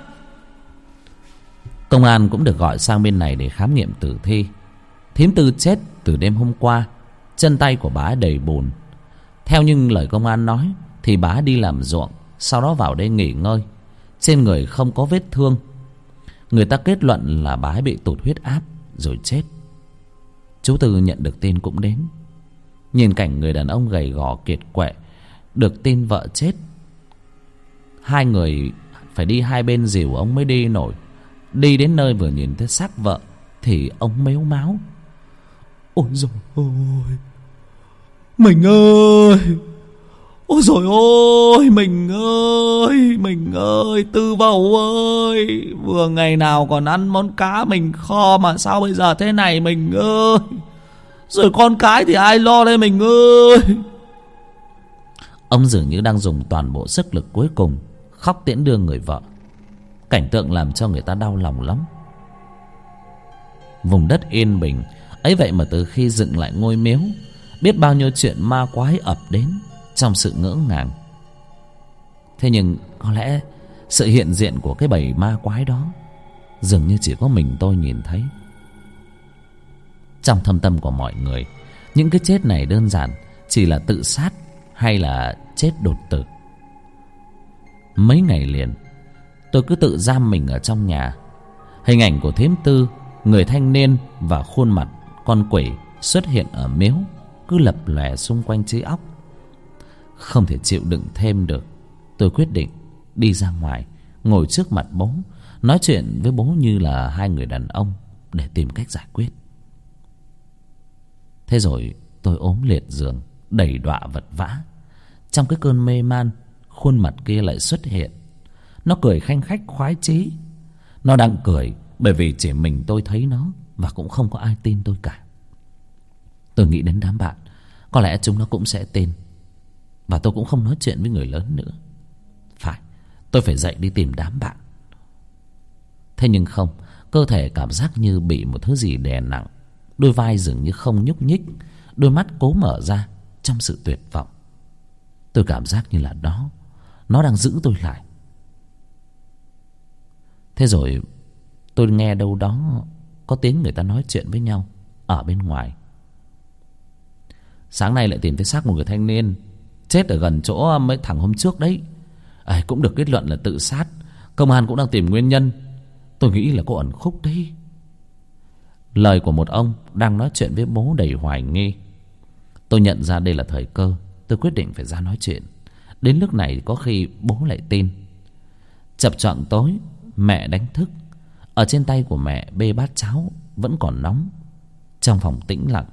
Công an cũng được gọi sang bên này để khám nghiệm tử thi. Thím Tư chết từ đêm hôm qua. Chân tay của bà đầy bùn. Theo như lời công an nói thì bà đi làm ruộng, sau đó vào đây nghỉ ngơi. Trên người không có vết thương. Người ta kết luận là bà ấy bị tụt huyết áp rồi chết. Chú Tư nhận được tin cũng đến. Nhìn cảnh người đàn ông gầy gò kiệt quệ được tin vợ chết, hai người phải đi hai bên dìu ông mới đi nổi. Đi đến nơi vừa nhìn thấy xác vợ thì ông mếu máo. Ôi dồi ôi, mình ơi, ôi dồi ôi, mình ơi, Tư bầu ơi, vừa ngày nào còn ăn món cá mình kho mà sao bây giờ thế này mình ơi. Rồi con cái thì ai lo đây mình ơi. Ông dường như đang dùng toàn bộ sức lực cuối cùng khóc tiễn đưa người vợ. Cảnh tượng làm cho người ta đau lòng lắm. Vùng đất yên bình ấy vậy mà từ khi dựng lại ngôi miếu, biết bao nhiêu chuyện ma quái ập đến trong sự ngỡ ngàng. Thế nhưng có lẽ sự hiện diện của cái bầy ma quái đó dường như chỉ có mình tôi nhìn thấy. Trong thâm tâm của mọi người, những cái chết này đơn giản chỉ là tự sát hay là chết đột tử. Mấy ngày liền tôi cứ tự giam mình ở trong nhà. Hình ảnh của thím Tư, người thanh niên và khuôn mặt con quỷ xuất hiện ở miếu cứ lập lòe xung quanh trí óc. Không thể chịu đựng thêm được, tôi quyết định đi ra ngoài, ngồi trước mặt bố, nói chuyện với bố như là hai người đàn ông để tìm cách giải quyết. Thế rồi tôi ốm liệt giường, đầy đọa vật vã. Trong cái cơn mê man, khuôn mặt kia lại xuất hiện. Nó cười khanh khách khoái chí. Nó đang cười bởi vì chỉ mình tôi thấy nó, và cũng không có ai tin tôi cả. Tôi nghĩ đến đám bạn, có lẽ chúng nó cũng sẽ tin. Và tôi cũng không nói chuyện với người lớn nữa. Phải, tôi phải dậy đi tìm đám bạn. Thế nhưng không, cơ thể cảm giác như bị một thứ gì đè nặng. Đôi vai dường như không nhúc nhích, đôi mắt cố mở ra trong sự tuyệt vọng. Tôi cảm giác như là nó đang giữ tôi lại. Thế rồi tôi nghe đâu đó có tiếng người ta nói chuyện với nhau ở bên ngoài. Sáng nay lại tìm thấy xác một người thanh niên chết ở gần chỗ mấy thằng hôm trước đấy. Cũng được kết luận là tự sát. Công an cũng đang tìm nguyên nhân. Tôi nghĩ là có ẩn khúc đấy. Lời của một ông đang nói chuyện với bố đầy hoài nghi. Tôi nhận ra đây là thời cơ. Tôi quyết định phải ra nói chuyện. Đến lúc này có khi bố lại tin. Chập choạng tối, mẹ đánh thức. Ở trên tay của mẹ bê bát cháo vẫn còn nóng. Trong phòng tĩnh lặng.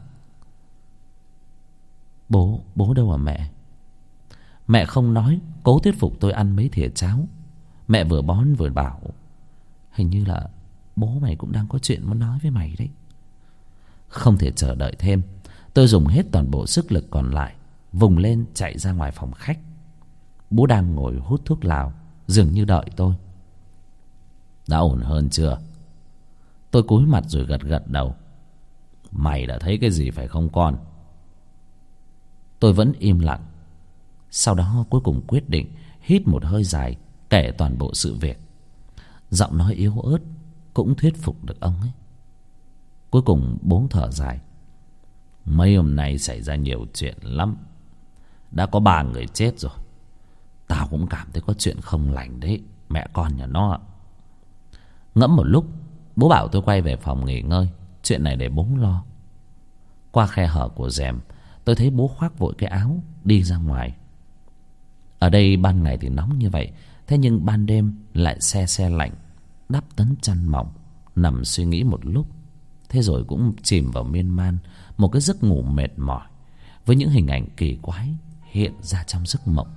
Bố đâu à mẹ? Mẹ không nói, cố thuyết phục tôi ăn mấy thìa cháo. Mẹ vừa bón vừa bảo, hình như là bố mày cũng đang có chuyện muốn nói với mày đấy. Không thể chờ đợi thêm, tôi dùng hết toàn bộ sức lực còn lại, vùng lên chạy ra ngoài phòng khách. Bố đang ngồi hút thuốc lào, dường như đợi tôi. Đã ổn hơn chưa? Tôi cúi mặt rồi gật gật đầu. Mày đã thấy cái gì phải không con? Tôi vẫn im lặng. Sau đó cuối cùng quyết định hít một hơi dài, kể toàn bộ sự việc. Giọng nói yếu ớt cũng thuyết phục được ông ấy. Cuối cùng bố thở dài. Mấy hôm nay xảy ra nhiều chuyện lắm. Đã có 3 người chết rồi. Tao cũng cảm thấy có chuyện không lành đấy, mẹ con nhà nó. Ngẫm một lúc, bố bảo tôi quay về phòng nghỉ ngơi. Chuyện này để bố lo. Qua khe hở của rèm, tôi thấy bố khoác vội cái áo đi ra ngoài. Ở đây ban ngày thì nóng như vậy, thế nhưng ban đêm lại se lạnh. Đắp tấm chăn mỏng, nằm suy nghĩ một lúc. Thế rồi cũng chìm vào miên man, một cái giấc ngủ mệt mỏi, với những hình ảnh kỳ quái hiện ra trong giấc mộng.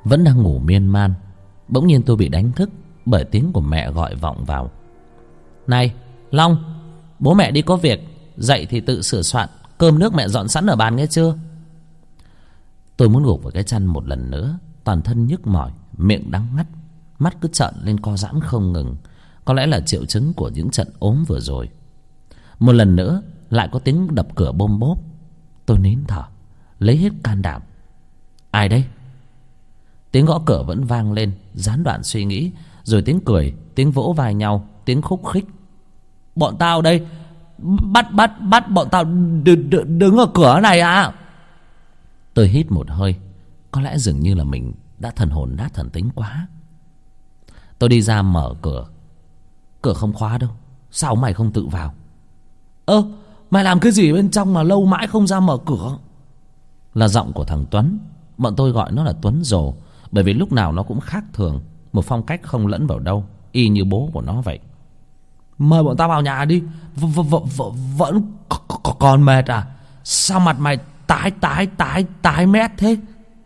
Vẫn đang ngủ miên man, bỗng nhiên tôi bị đánh thức bởi tiếng của mẹ gọi vọng vào. Này Long, bố mẹ đi có việc, dậy thì tự sửa soạn, cơm nước mẹ dọn sẵn ở bàn nghe chưa? Tôi muốn gục vào cái chăn một lần nữa, toàn thân nhức mỏi, miệng đắng ngắt, mắt cứ trợn lên co giãn không ngừng. Có lẽ là triệu chứng của những trận ốm vừa rồi. Một lần nữa lại có tiếng đập cửa bôm bốp. Tôi nín thở, lấy hết can đảm. Ai đấy? Tiếng gõ cửa vẫn vang lên, gián đoạn suy nghĩ. Rồi tiếng cười, tiếng vỗ vai nhau, tiếng khúc khích. Bọn tao đây, bắt bọn tao đứng ở cửa này à? Tôi hít một hơi. Có lẽ dường như là mình đã thần hồn nát thần tính quá. Tôi đi ra mở cửa. Cửa không khóa đâu. Sao mày không tự vào? Mày làm cái gì bên trong mà lâu mãi không ra mở cửa? Là giọng của thằng Tuấn. Bọn tôi gọi nó là Tuấn Rồ, bởi vì lúc nào nó cũng khác thường, một phong cách không lẫn vào đâu, y như bố của nó vậy. Mời bọn tao vào nhà đi. Vẫn còn mệt à? Sao mặt mày tái mét thế?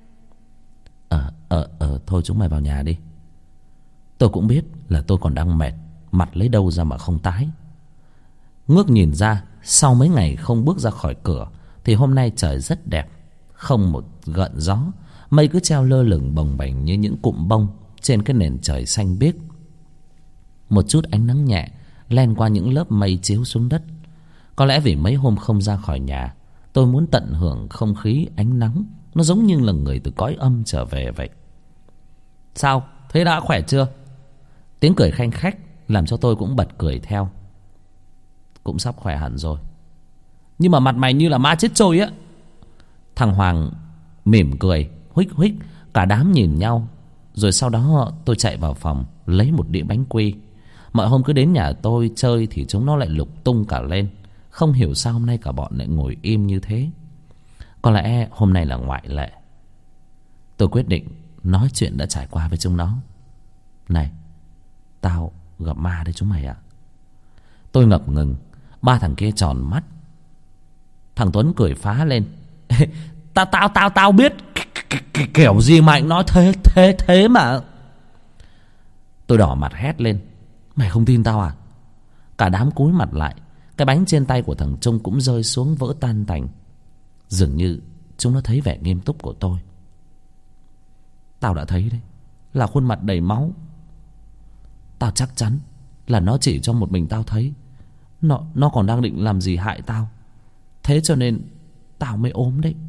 Thôi chúng mày vào nhà đi. Tôi cũng biết là tôi còn đang mệt, mặt lấy đâu ra mà không tái. Ngước nhìn ra, sau mấy ngày không bước ra khỏi cửa thì hôm nay trời rất đẹp. Không một gợn gió, mây cứ treo lơ lửng bồng bềnh như những cụm bông trên cái nền trời xanh biếc. Một chút ánh nắng nhẹ len qua những lớp mây chiếu xuống đất. Có lẽ vì mấy hôm không ra khỏi nhà, tôi muốn tận hưởng không khí ánh nắng. Nó giống như là người từ cõi âm trở về vậy. Sao, thế đã khỏe chưa? Tiếng cười khanh khách làm cho tôi cũng bật cười theo. Cũng sắp khỏe hẳn rồi. Nhưng mà mặt mày như là ma chết trôi á. Thằng Hoàng mỉm cười, huých huých. Cả đám nhìn nhau. Rồi sau đó tôi chạy vào phòng lấy một đĩa bánh quy. Mọi hôm cứ đến nhà tôi chơi thì chúng nó lại lục tung cả lên. Không hiểu sao hôm nay cả bọn lại ngồi im như thế. Có lẽ hôm nay là ngoại lệ. Tôi quyết định nói chuyện đã trải qua với chúng nó. Này, tao gặp ma đấy chúng mày ạ. Tôi ngập ngừng. Ba thằng kia tròn mắt. Thằng Tuấn cười phá lên. Tao biết kiểu gì mà anh nói thế mà. Tôi đỏ mặt hét lên. Mày không tin tao à? Cả đám cúi mặt lại. Cái bánh trên tay của thằng Trung cũng rơi xuống vỡ tan tành. Dường như chúng nó thấy vẻ nghiêm túc của tôi. Tao đã thấy đấy, là khuôn mặt đầy máu. Tao chắc chắn là nó chỉ cho một mình tao thấy. Nó còn đang định làm gì hại tao. Thế cho nên tao mới ốm đấy.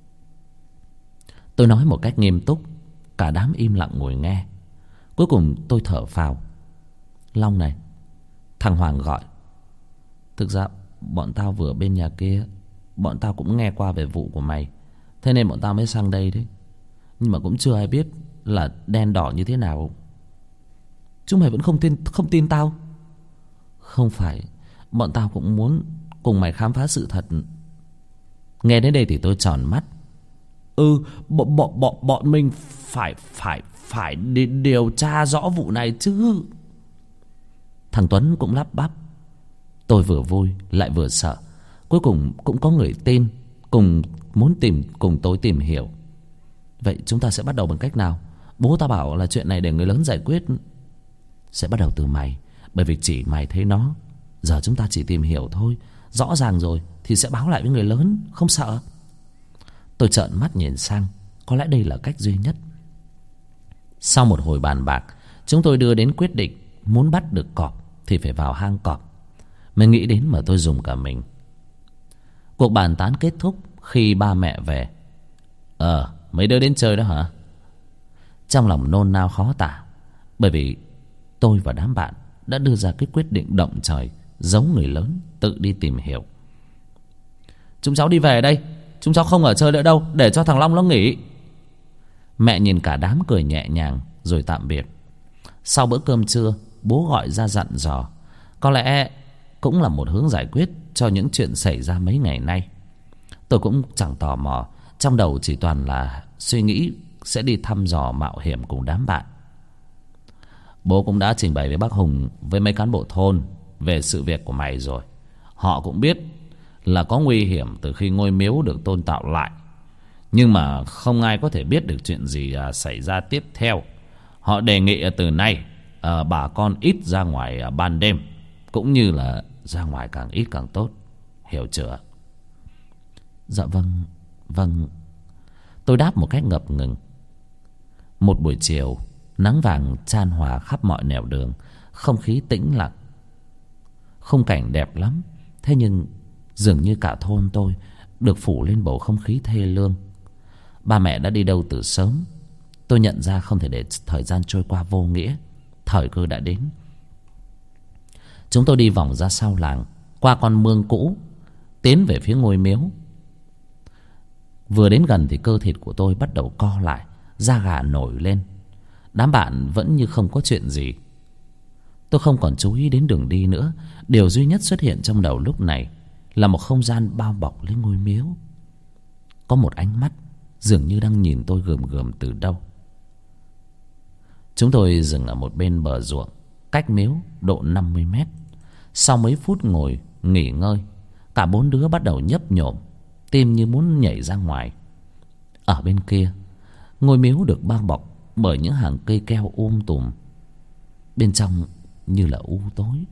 Tôi nói một cách nghiêm túc. Cả đám im lặng ngồi nghe. Cuối cùng tôi thở phào. Long này, thằng Hoàng gọi. Thực ra bọn tao vừa bên nhà kia, bọn tao cũng nghe qua về vụ của mày, thế nên bọn tao mới sang đây đấy. Nhưng mà cũng chưa ai biết là đen đỏ như thế nào. Chúng mày vẫn không tin tao? Không phải, bọn tao cũng muốn cùng mày khám phá sự thật. Nghe đến đây thì tôi tròn mắt. Bọn mình phải điều tra rõ vụ này chứ. Thằng Tuấn cũng lắp bắp. Tôi vừa vui lại vừa sợ. Cuối cùng cũng có người tin, muốn cùng tôi tìm hiểu. Vậy chúng ta sẽ bắt đầu bằng cách nào? Bố tao bảo là chuyện này để người lớn giải quyết. Sẽ bắt đầu từ mày, bởi vì chỉ mày thấy nó. Giờ chúng ta chỉ tìm hiểu thôi. Rõ ràng rồi thì sẽ báo lại với người lớn, không sợ. Tôi trợn mắt nhìn sang. Có lẽ đây là cách duy nhất. Sau một hồi bàn bạc, chúng tôi đưa đến quyết định muốn bắt được cọp thì phải vào hang cọp. Mới nghĩ đến mà tôi dùng cả mình. Cuộc bàn tán kết thúc khi ba mẹ về. Mấy đứa đến chơi đó hả? Trong lòng nôn nao khó tả, bởi vì tôi và đám bạn đã đưa ra cái quyết định động trời, giấu người lớn tự đi tìm hiểu. Chúng cháu đi về đây. Chúng cháu không ở chơi nữa đâu, để cho thằng Long nó nghỉ. Mẹ nhìn cả đám cười nhẹ nhàng rồi tạm biệt. Sau bữa cơm trưa, bố gọi ra dặn dò. Có lẽ cũng là một hướng giải quyết cho những chuyện xảy ra mấy ngày nay. Tôi cũng chẳng tò mò. Trong đầu chỉ toàn là suy nghĩ sẽ đi thăm dò mạo hiểm cùng đám bạn. Bố cũng đã trình bày với bác Hùng, với mấy cán bộ thôn về sự việc của mày rồi. Họ cũng biết là có nguy hiểm từ khi ngôi miếu được tôn tạo lại. Nhưng mà không ai có thể biết được chuyện gì xảy ra tiếp theo. Họ đề nghị từ nay bà con ít ra ngoài ban đêm, cũng như là ra ngoài càng ít càng tốt. Hiểu chưa? Dạ vâng. Vâng. Tôi đáp một cách ngập ngừng. Một buổi chiều, nắng vàng chan hòa khắp mọi nẻo đường, không khí tĩnh lặng, khung cảnh đẹp lắm. Thế nhưng dường như cả thôn tôi được phủ lên bầu không khí thê lương. Ba mẹ đã đi đâu từ sớm. Tôi nhận ra không thể để thời gian trôi qua vô nghĩa. Thời cơ đã đến. Chúng tôi đi vòng ra sau làng, qua con mương cũ, tiến về phía ngôi miếu. Vừa đến gần thì cơ thịt của tôi bắt đầu co lại, da gà nổi lên. Đám bạn vẫn như không có chuyện gì. Tôi không còn chú ý đến đường đi nữa. Điều duy nhất xuất hiện trong đầu lúc này là một không gian bao bọc lấy ngôi miếu. Có một ánh mắt dường như đang nhìn tôi gườm gườm từ đâu. Chúng tôi dừng ở một bên bờ ruộng, cách miếu độ 50 mét. Sau mấy phút ngồi nghỉ ngơi, cả bốn đứa bắt đầu nhấp nhổm, tim như muốn nhảy ra ngoài. Ở bên kia, ngôi miếu được bao bọc bởi những hàng cây keo tùm. Bên trong như là u tối.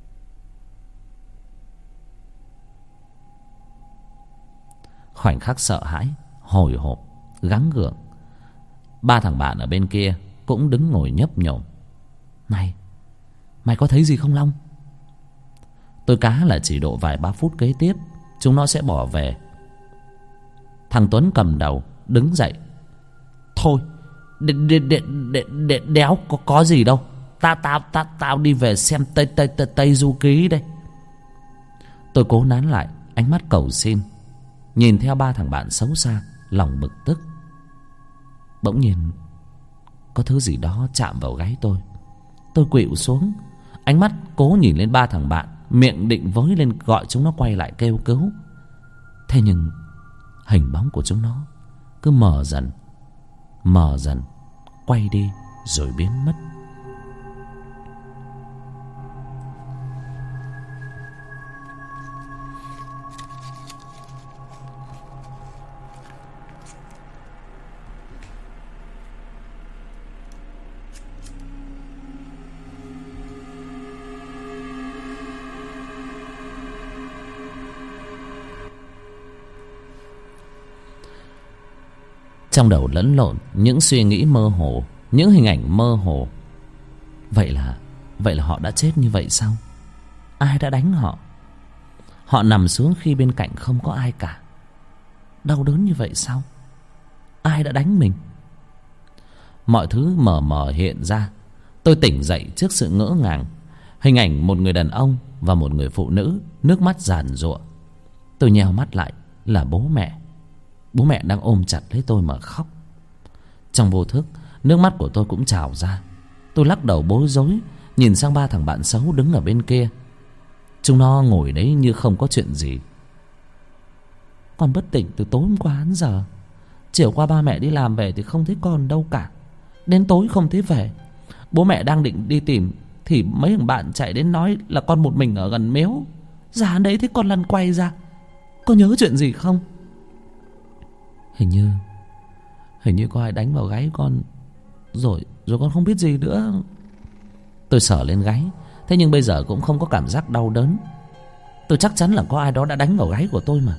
Khoảnh khắc sợ hãi, hồi hộp, gắng gượng, ba thằng bạn ở bên kia cũng đứng ngồi nhấp nhổm. Mày có thấy gì không Long? Tôi cá là chỉ độ vài ba phút kế tiếp chúng nó sẽ bỏ về. Thằng Tuấn cầm đầu đứng dậy. Thôi, đéo có gì đâu. Tao đi về xem Tây Du Ký đây. Tôi cố nán lại ánh mắt cầu xin, nhìn theo ba thằng bạn xấu xa, lòng bực tức. Bỗng nhiên có thứ gì đó chạm vào gáy tôi. Tôi khuỵu xuống, ánh mắt cố nhìn lên ba thằng bạn, miệng định với lên gọi chúng nó quay lại kêu cứu. Thế nhưng hình bóng của chúng nó cứ mờ dần, quay đi rồi biến mất. Trong đầu lẫn lộn những suy nghĩ mơ hồ, những hình ảnh mơ hồ. Vậy là họ đã chết như vậy sao? Ai đã đánh họ? Họ nằm xuống khi bên cạnh không có ai cả. Đau đớn như vậy sao? Ai đã đánh mình? Mọi thứ mờ mờ hiện ra. Tôi tỉnh dậy trước sự ngỡ ngàng. Hình ảnh một người đàn ông và một người phụ nữ, nước mắt giàn giụa. Tôi nheo mắt lại là bố mẹ. Bố mẹ đang ôm chặt lấy tôi mà khóc. Trong vô thức, nước mắt của tôi cũng trào ra. Tôi lắc đầu bối rối, nhìn sang ba thằng bạn xấu đứng ở bên kia. Chúng nó ngồi đấy như không có chuyện gì. Con bất tỉnh từ tối hôm qua đến giờ. Chiều qua ba mẹ đi làm về thì không thấy con đâu cả. Đến tối không thấy về. Bố mẹ đang định đi tìm thì mấy thằng bạn chạy đến nói là con một mình ở gần miếu. Ra đấy thấy con lăn quay ra. Có nhớ chuyện gì không? Hình như có ai đánh vào gáy con. Rồi con không biết gì nữa. Tôi sờ lên gáy. Thế nhưng bây giờ cũng không có cảm giác đau đớn. Tôi chắc chắn là có ai đó đã đánh vào gáy của tôi mà.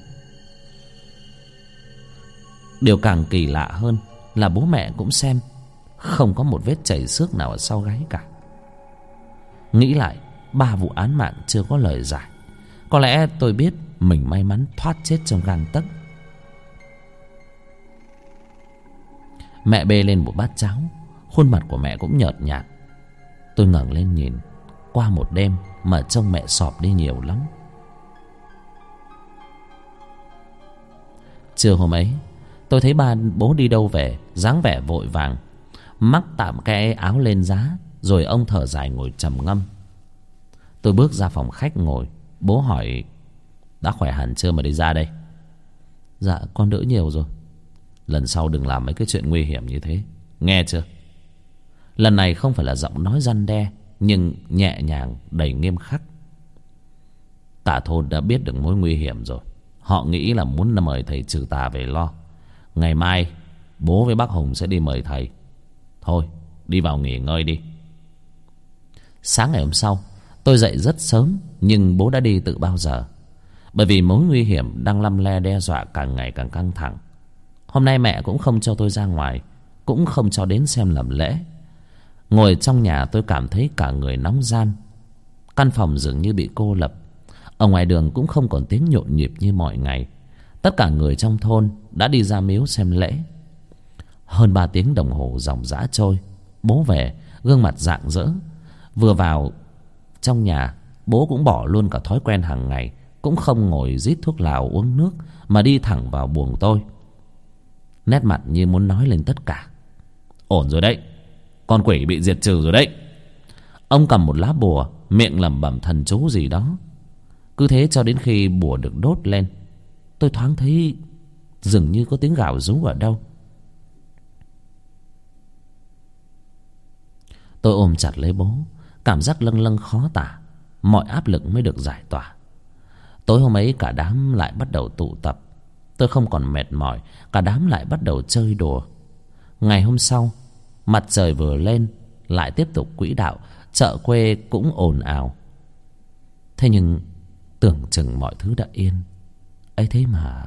Điều càng kỳ lạ hơn là bố mẹ cũng xem. Không có một vết chảy xước nào ở sau gáy cả. Nghĩ lại, 3 vụ án mạng chưa có lời giải. Có lẽ tôi biết mình may mắn thoát chết trong gang tấc. Mẹ bê lên một bát cháo. Khuôn mặt của mẹ cũng nhợt nhạt. Tôi ngẩng lên nhìn. Qua một đêm mà trông mẹ sọp đi nhiều lắm. Trưa hôm ấy, tôi thấy bố đi đâu về, dáng vẻ vội vàng, mắc tạm cái áo lên giá. Rồi ông thở dài ngồi trầm ngâm. Tôi bước ra phòng khách ngồi. Bố hỏi: đã khỏe hẳn chưa mà đi ra đây? Dạ con đỡ nhiều rồi. Lần sau đừng làm mấy cái chuyện nguy hiểm như thế, nghe chưa? Lần này không phải là giọng nói răn đe, nhưng nhẹ nhàng đầy nghiêm khắc. Cả thôn đã biết được mối nguy hiểm rồi. Họ nghĩ là muốn mời thầy trừ tà về lo. Ngày mai bố với bác Hùng sẽ đi mời thầy. Thôi đi vào nghỉ ngơi đi. Sáng ngày hôm sau tôi dậy rất sớm, nhưng bố đã đi từ bao giờ. Bởi vì mối nguy hiểm đang lăm le đe dọa càng ngày càng căng thẳng. Hôm nay mẹ cũng không cho tôi ra ngoài, cũng không cho đến xem làm lễ. Ngồi trong nhà tôi cảm thấy cả người nóng ran. Căn phòng dường như bị cô lập. Ở ngoài đường cũng không còn tiếng nhộn nhịp như mọi ngày. Tất cả người trong thôn đã đi ra miếu xem lễ. Hơn 3 tiếng đồng hồ ròng rã trôi. Bố về, gương mặt rạng rỡ. Vừa vào trong nhà, bố cũng bỏ luôn cả thói quen hàng ngày, cũng không ngồi rít thuốc lào uống nước, mà đi thẳng vào buồng tôi. Nét mặt như muốn nói lên tất cả. Ổn rồi đấy, con quỷ bị diệt trừ rồi đấy. Ông cầm một lá bùa, miệng lẩm bẩm thần chú gì đó. Cứ thế cho đến khi bùa được đốt lên, tôi thoáng thấy dường như có tiếng gào rú ở đâu. Tôi ôm chặt lấy bố, cảm giác lâng lâng khó tả. Mọi áp lực mới được giải tỏa. Tối hôm ấy cả đám lại bắt đầu tụ tập. Tôi không còn mệt mỏi, cả đám lại bắt đầu chơi đùa. Ngày hôm sau, mặt trời vừa lên lại tiếp tục quỹ đạo. Chợ quê cũng ồn ào. Thế nhưng tưởng chừng mọi thứ đã yên. Ấy thế mà...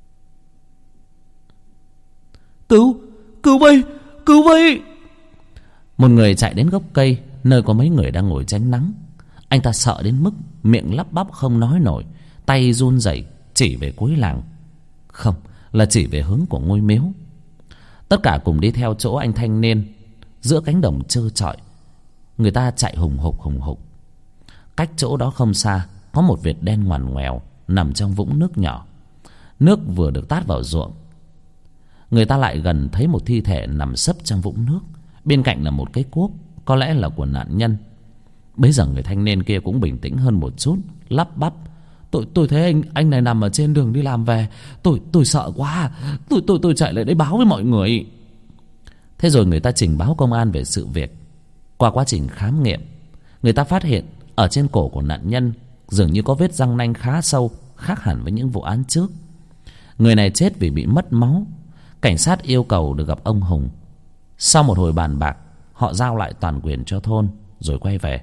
Cứu! Cứu với! Cứu với! Một người chạy đến gốc cây nơi có mấy người đang ngồi tránh nắng. Anh ta sợ đến mức miệng lắp bắp không nói nổi, tay run rẩy chỉ về cuối làng. Không, là chỉ về hướng của ngôi miếu. Tất cả cùng đi theo chỗ anh thanh niên. Giữa cánh đồng trơ trọi, người ta chạy hùng hục. Cách chỗ đó không xa có một vệt đen ngoằn ngoèo nằm trong vũng nước nhỏ. Nước vừa được tát vào ruộng. Người ta lại gần thấy một thi thể nằm sấp trong vũng nước. Bên cạnh là một cái cuốc, có lẽ là của nạn nhân. Bấy giờ người thanh niên kia cũng bình tĩnh hơn một chút, lắp bắp: Tôi thấy anh này nằm ở trên đường đi làm về. Tôi sợ quá. Tôi chạy lại để báo với mọi người. Thế rồi người ta trình báo công an về sự việc. Qua quá trình khám nghiệm, người ta phát hiện ở trên cổ của nạn nhân dường như có vết răng nanh khá sâu, khác hẳn với những vụ án trước. Người này chết vì bị mất máu. Cảnh sát yêu cầu được gặp ông Hùng. Sau một hồi bàn bạc, họ giao lại toàn quyền cho thôn rồi quay về.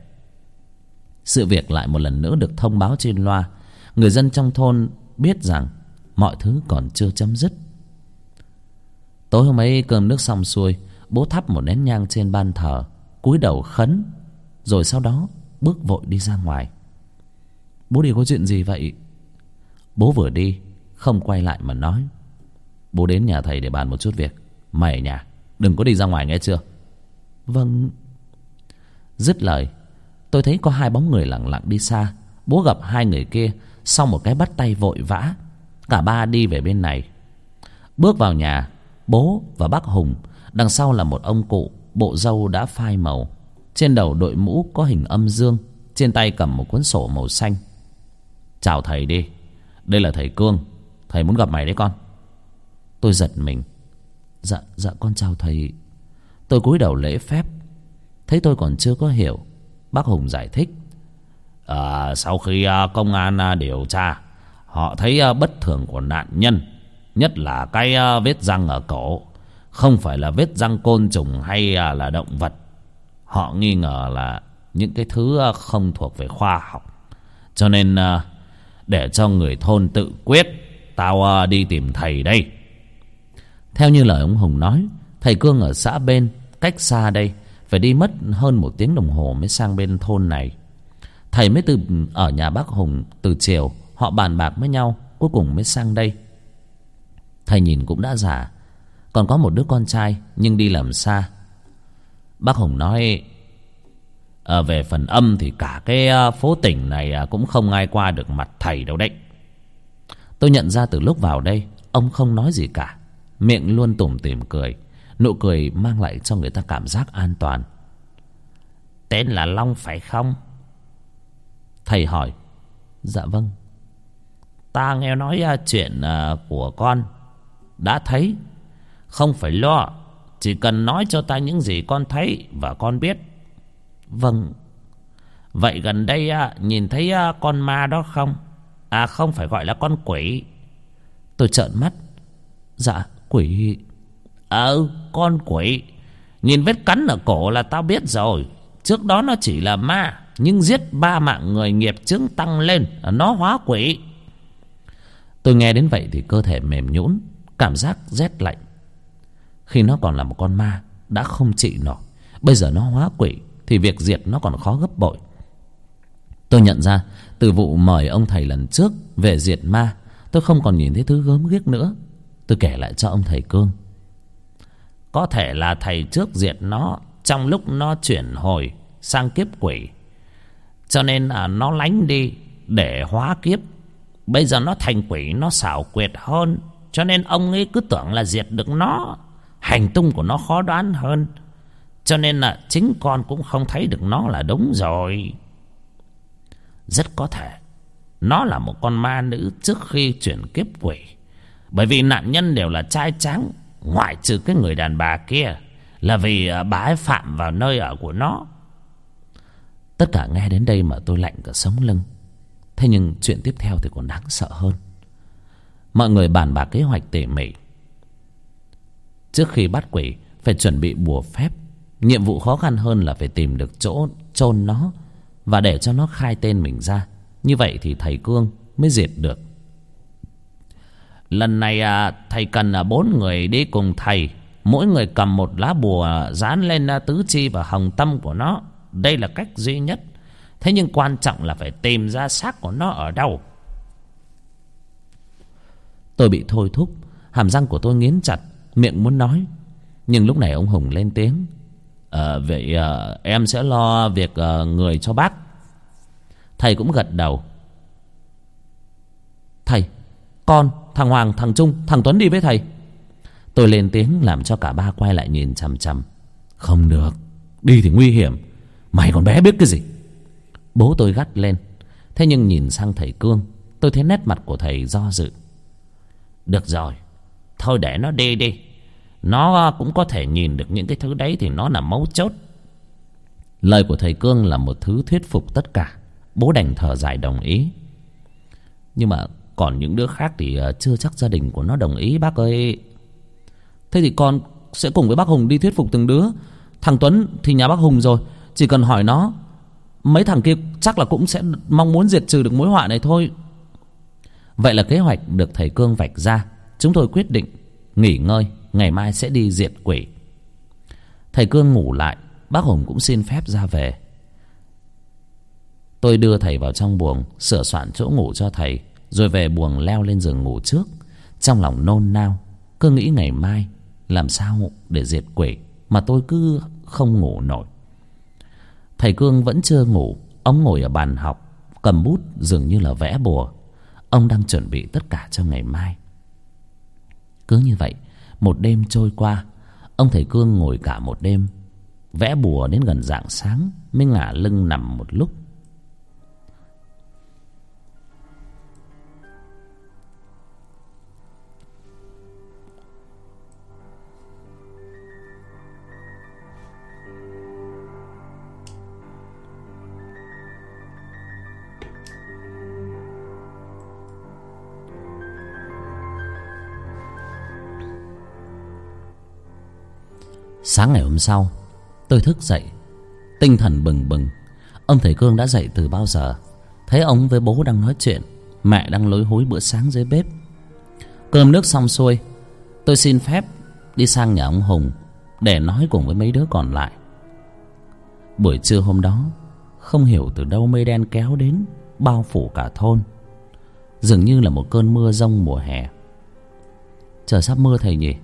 Sự việc lại một lần nữa được thông báo trên loa. Người dân trong thôn biết rằng mọi thứ còn chưa chấm dứt. Tối hôm ấy cơm nước xong xuôi, bố thắp một nén nhang trên ban thờ, cúi đầu khấn, rồi sau đó bước vội đi ra ngoài. Bố đi có chuyện gì vậy? Bố vừa đi không quay lại mà nói: Bố đến nhà thầy để bàn một chút việc. Mày ở nhà, đừng có đi ra ngoài nghe chưa? Vâng. Dứt lời, tôi thấy có 2 bóng người lẳng lặng đi xa. Bố gặp 2 người kia, sau một cái bắt tay vội vã, cả 3 đi về bên này. Bước vào nhà, bố và bác Hùng, đằng sau là một ông cụ, bộ râu đã phai màu, trên đầu đội mũ có hình âm dương, trên tay cầm một cuốn sổ màu xanh. Chào thầy đi, đây là thầy Cương, thầy muốn gặp mày đấy con. Tôi giật mình. Dạ con chào thầy. Tôi cúi đầu lễ phép. Thấy tôi còn chưa có hiểu, bác Hùng giải thích: Sau khi công an điều tra, họ thấy bất thường của nạn nhân, nhất là cái vết răng ở cổ, không phải là vết răng côn trùng hay là động vật. Họ nghi ngờ là những cái thứ không thuộc về khoa học. Cho nên để cho người thôn tự quyết, tao đi tìm thầy đây. Theo như lời ông Hùng nói, thầy Cương ở xã bên, cách xa đây, phải đi mất hơn 1 tiếng đồng hồ mới sang bên thôn này. Thầy mới từ ở nhà bác Hùng từ chiều, họ bàn bạc với nhau, cuối cùng mới sang đây. Thầy nhìn cũng đã già, còn có một đứa con trai nhưng đi làm xa. Bác Hùng nói: về phần âm thì cả cái phố tỉnh này cũng không ai qua được mặt thầy đâu đấy. Tôi nhận ra từ lúc vào đây, ông không nói gì cả, miệng luôn tủm tỉm cười. Nụ cười mang lại cho người ta cảm giác an toàn. Tên là Long phải không? Thầy hỏi. Dạ vâng. Ta nghe nói chuyện của con đã thấy. Không phải lo, chỉ cần nói cho ta những gì con thấy và con biết. Vâng. Vậy gần đây nhìn thấy con ma đó không? À không, phải gọi là con quỷ. Tôi trợn mắt. Dạ Quỷ? Con quỷ. Nhìn vết cắn ở cổ là tao biết rồi. Trước đó nó chỉ là ma, nhưng giết 3 mạng người nghiệp chướng tăng lên, nó hóa quỷ. Tôi nghe đến vậy thì cơ thể mềm nhũn, cảm giác rét lạnh. Khi nó còn là một con ma đã không trị nổi, bây giờ nó hóa quỷ thì việc diệt nó còn khó gấp bội. Tôi nhận ra từ vụ mời ông thầy lần trước về diệt ma, tôi không còn nhìn thấy thứ gớm ghiếc nữa. Tôi kể lại cho ông thầy Cương. Có thể là thầy trước diệt nó trong lúc nó chuyển hồi sang kiếp quỷ, cho nên là nó lánh đi để hóa kiếp. Bây giờ nó thành quỷ, nó xảo quyệt hơn, cho nên ông ấy cứ tưởng là diệt được nó. Hành tung của nó khó đoán hơn, cho nên là chính con cũng không thấy được nó là đúng rồi. Rất có thể nó là một con ma nữ trước khi chuyển kiếp quỷ, bởi vì nạn nhân đều là trai tráng, ngoại trừ cái người đàn bà kia, là vì bà ấy phạm vào nơi ở của nó. Tất cả nghe đến đây mà tôi lạnh cả sống lưng. Thế nhưng chuyện tiếp theo thì còn đáng sợ hơn. Mọi người bàn bạc kế hoạch tỉ mỉ. Trước khi bắt quỷ phải chuẩn bị bùa phép. Nhiệm vụ khó khăn hơn là phải tìm được chỗ chôn nó và để cho nó khai tên mình ra. Như vậy thì thầy Cương mới diệt được. Lần này thầy cần 4 người đi cùng thầy, mỗi người cầm một lá bùa dán lên tứ chi và hồng tâm của nó. Đây là cách duy nhất. Thế nhưng quan trọng là phải tìm ra xác của nó ở đâu. Tôi bị thôi thúc, hàm răng của tôi nghiến chặt, miệng muốn nói. Nhưng lúc này ông Hùng lên tiếng. Vậy em sẽ lo việc người cho bác. Thầy cũng gật đầu. Thầy, con, thằng Hoàng, thằng Trung, thằng Tuấn đi với thầy. Tôi lên tiếng làm cho cả ba quay lại nhìn chằm chằm. Không được, đi thì nguy hiểm. Mày còn bé biết cái gì? Bố tôi gắt lên. Thế nhưng nhìn sang thầy Cương, tôi thấy nét mặt của thầy do dự. Được rồi, thôi để nó đi đi. Nó cũng có thể nhìn được những cái thứ đấy thì nó là mấu chốt. Lời của thầy Cương là một thứ thuyết phục tất cả. Bố đành thở dài đồng ý. Nhưng mà còn những đứa khác thì chưa chắc gia đình của nó đồng ý bác ơi. Thế thì con sẽ cùng với bác Hùng đi thuyết phục từng đứa. Thằng Tuấn thì nhà bác Hùng rồi, chỉ cần hỏi nó. Mấy thằng kia chắc là cũng sẽ mong muốn diệt trừ được mối họa này thôi. Vậy là kế hoạch được thầy Cương vạch ra. Chúng tôi quyết định nghỉ ngơi, ngày mai sẽ đi diệt quỷ. Thầy Cương ngủ lại, bác Hùng cũng xin phép ra về. Tôi đưa thầy vào trong buồng, sửa soạn chỗ ngủ cho thầy, rồi về buồng leo lên giường ngủ trước. Trong lòng nôn nao, cứ nghĩ ngày mai làm sao để diệt quỷ mà tôi cứ không ngủ nổi. Thầy Cương vẫn chưa ngủ. Ông ngồi ở bàn học, cầm bút dường như là vẽ bùa. Ông đang chuẩn bị tất cả cho ngày mai. Cứ như vậy, một đêm trôi qua. Ông thầy Cương ngồi cả một đêm, vẽ bùa đến gần rạng sáng mới ngả lưng nằm một lúc. Sáng ngày hôm sau, tôi thức dậy, tinh thần bừng bừng. Ông thầy Cương đã dậy từ bao giờ. Thấy ông với bố đang nói chuyện, mẹ đang lối hối bữa sáng dưới bếp. Cơm nước xong xuôi, tôi xin phép đi sang nhà ông Hùng để nói cùng với mấy đứa còn lại. Buổi trưa hôm đó, không hiểu từ đâu mây đen kéo đến, bao phủ cả thôn. Dường như là một cơn mưa giông mùa hè. Trời sắp mưa thầy nhỉ?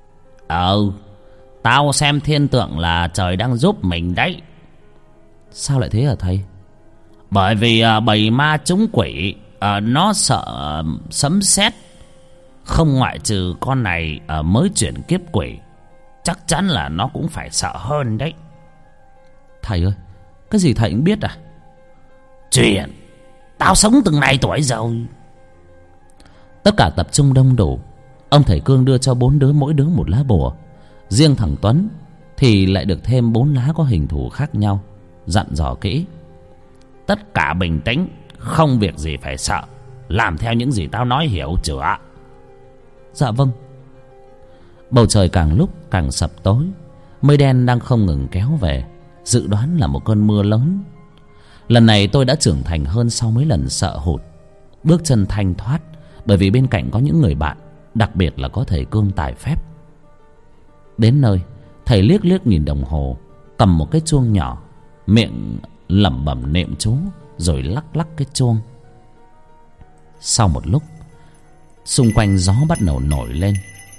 Tao xem thiên tượng là trời đang giúp mình đấy. Sao lại thế hả thầy? Bởi vì bầy ma trúng quỷ, nó sợ sấm sét. Không ngoại trừ con này mới chuyển kiếp quỷ, chắc chắn là nó cũng phải sợ hơn đấy. Thầy ơi, cái gì thầy cũng biết à? Chuyện tao sống từng này tuổi rồi. Tất cả tập trung đông đủ. Ông thầy Cương đưa cho 4 đứa mỗi đứa một lá bùa. Riêng thằng Tuấn thì lại được thêm 4 lá có hình thù khác nhau. Dặn dò kỹ: tất cả bình tĩnh, không việc gì phải sợ, làm theo những gì tao nói, hiểu chưa? Dạ vâng. Bầu trời càng lúc càng sập tối. Mây đen đang không ngừng kéo về, dự đoán là một cơn mưa lớn. Lần này tôi đã trưởng thành hơn sau mấy lần sợ hụt, bước chân thanh thoát, bởi vì bên cạnh có những người bạn, đặc biệt là có thầy Cương tài phép. Đến nơi, thầy liếc liếc nhìn đồng hồ, cầm một cái chuông nhỏ, miệng lẩm bẩm niệm chú, rồi lắc lắc cái chuông. Sau một lúc, xung quanh gió bắt đầu nổi lên.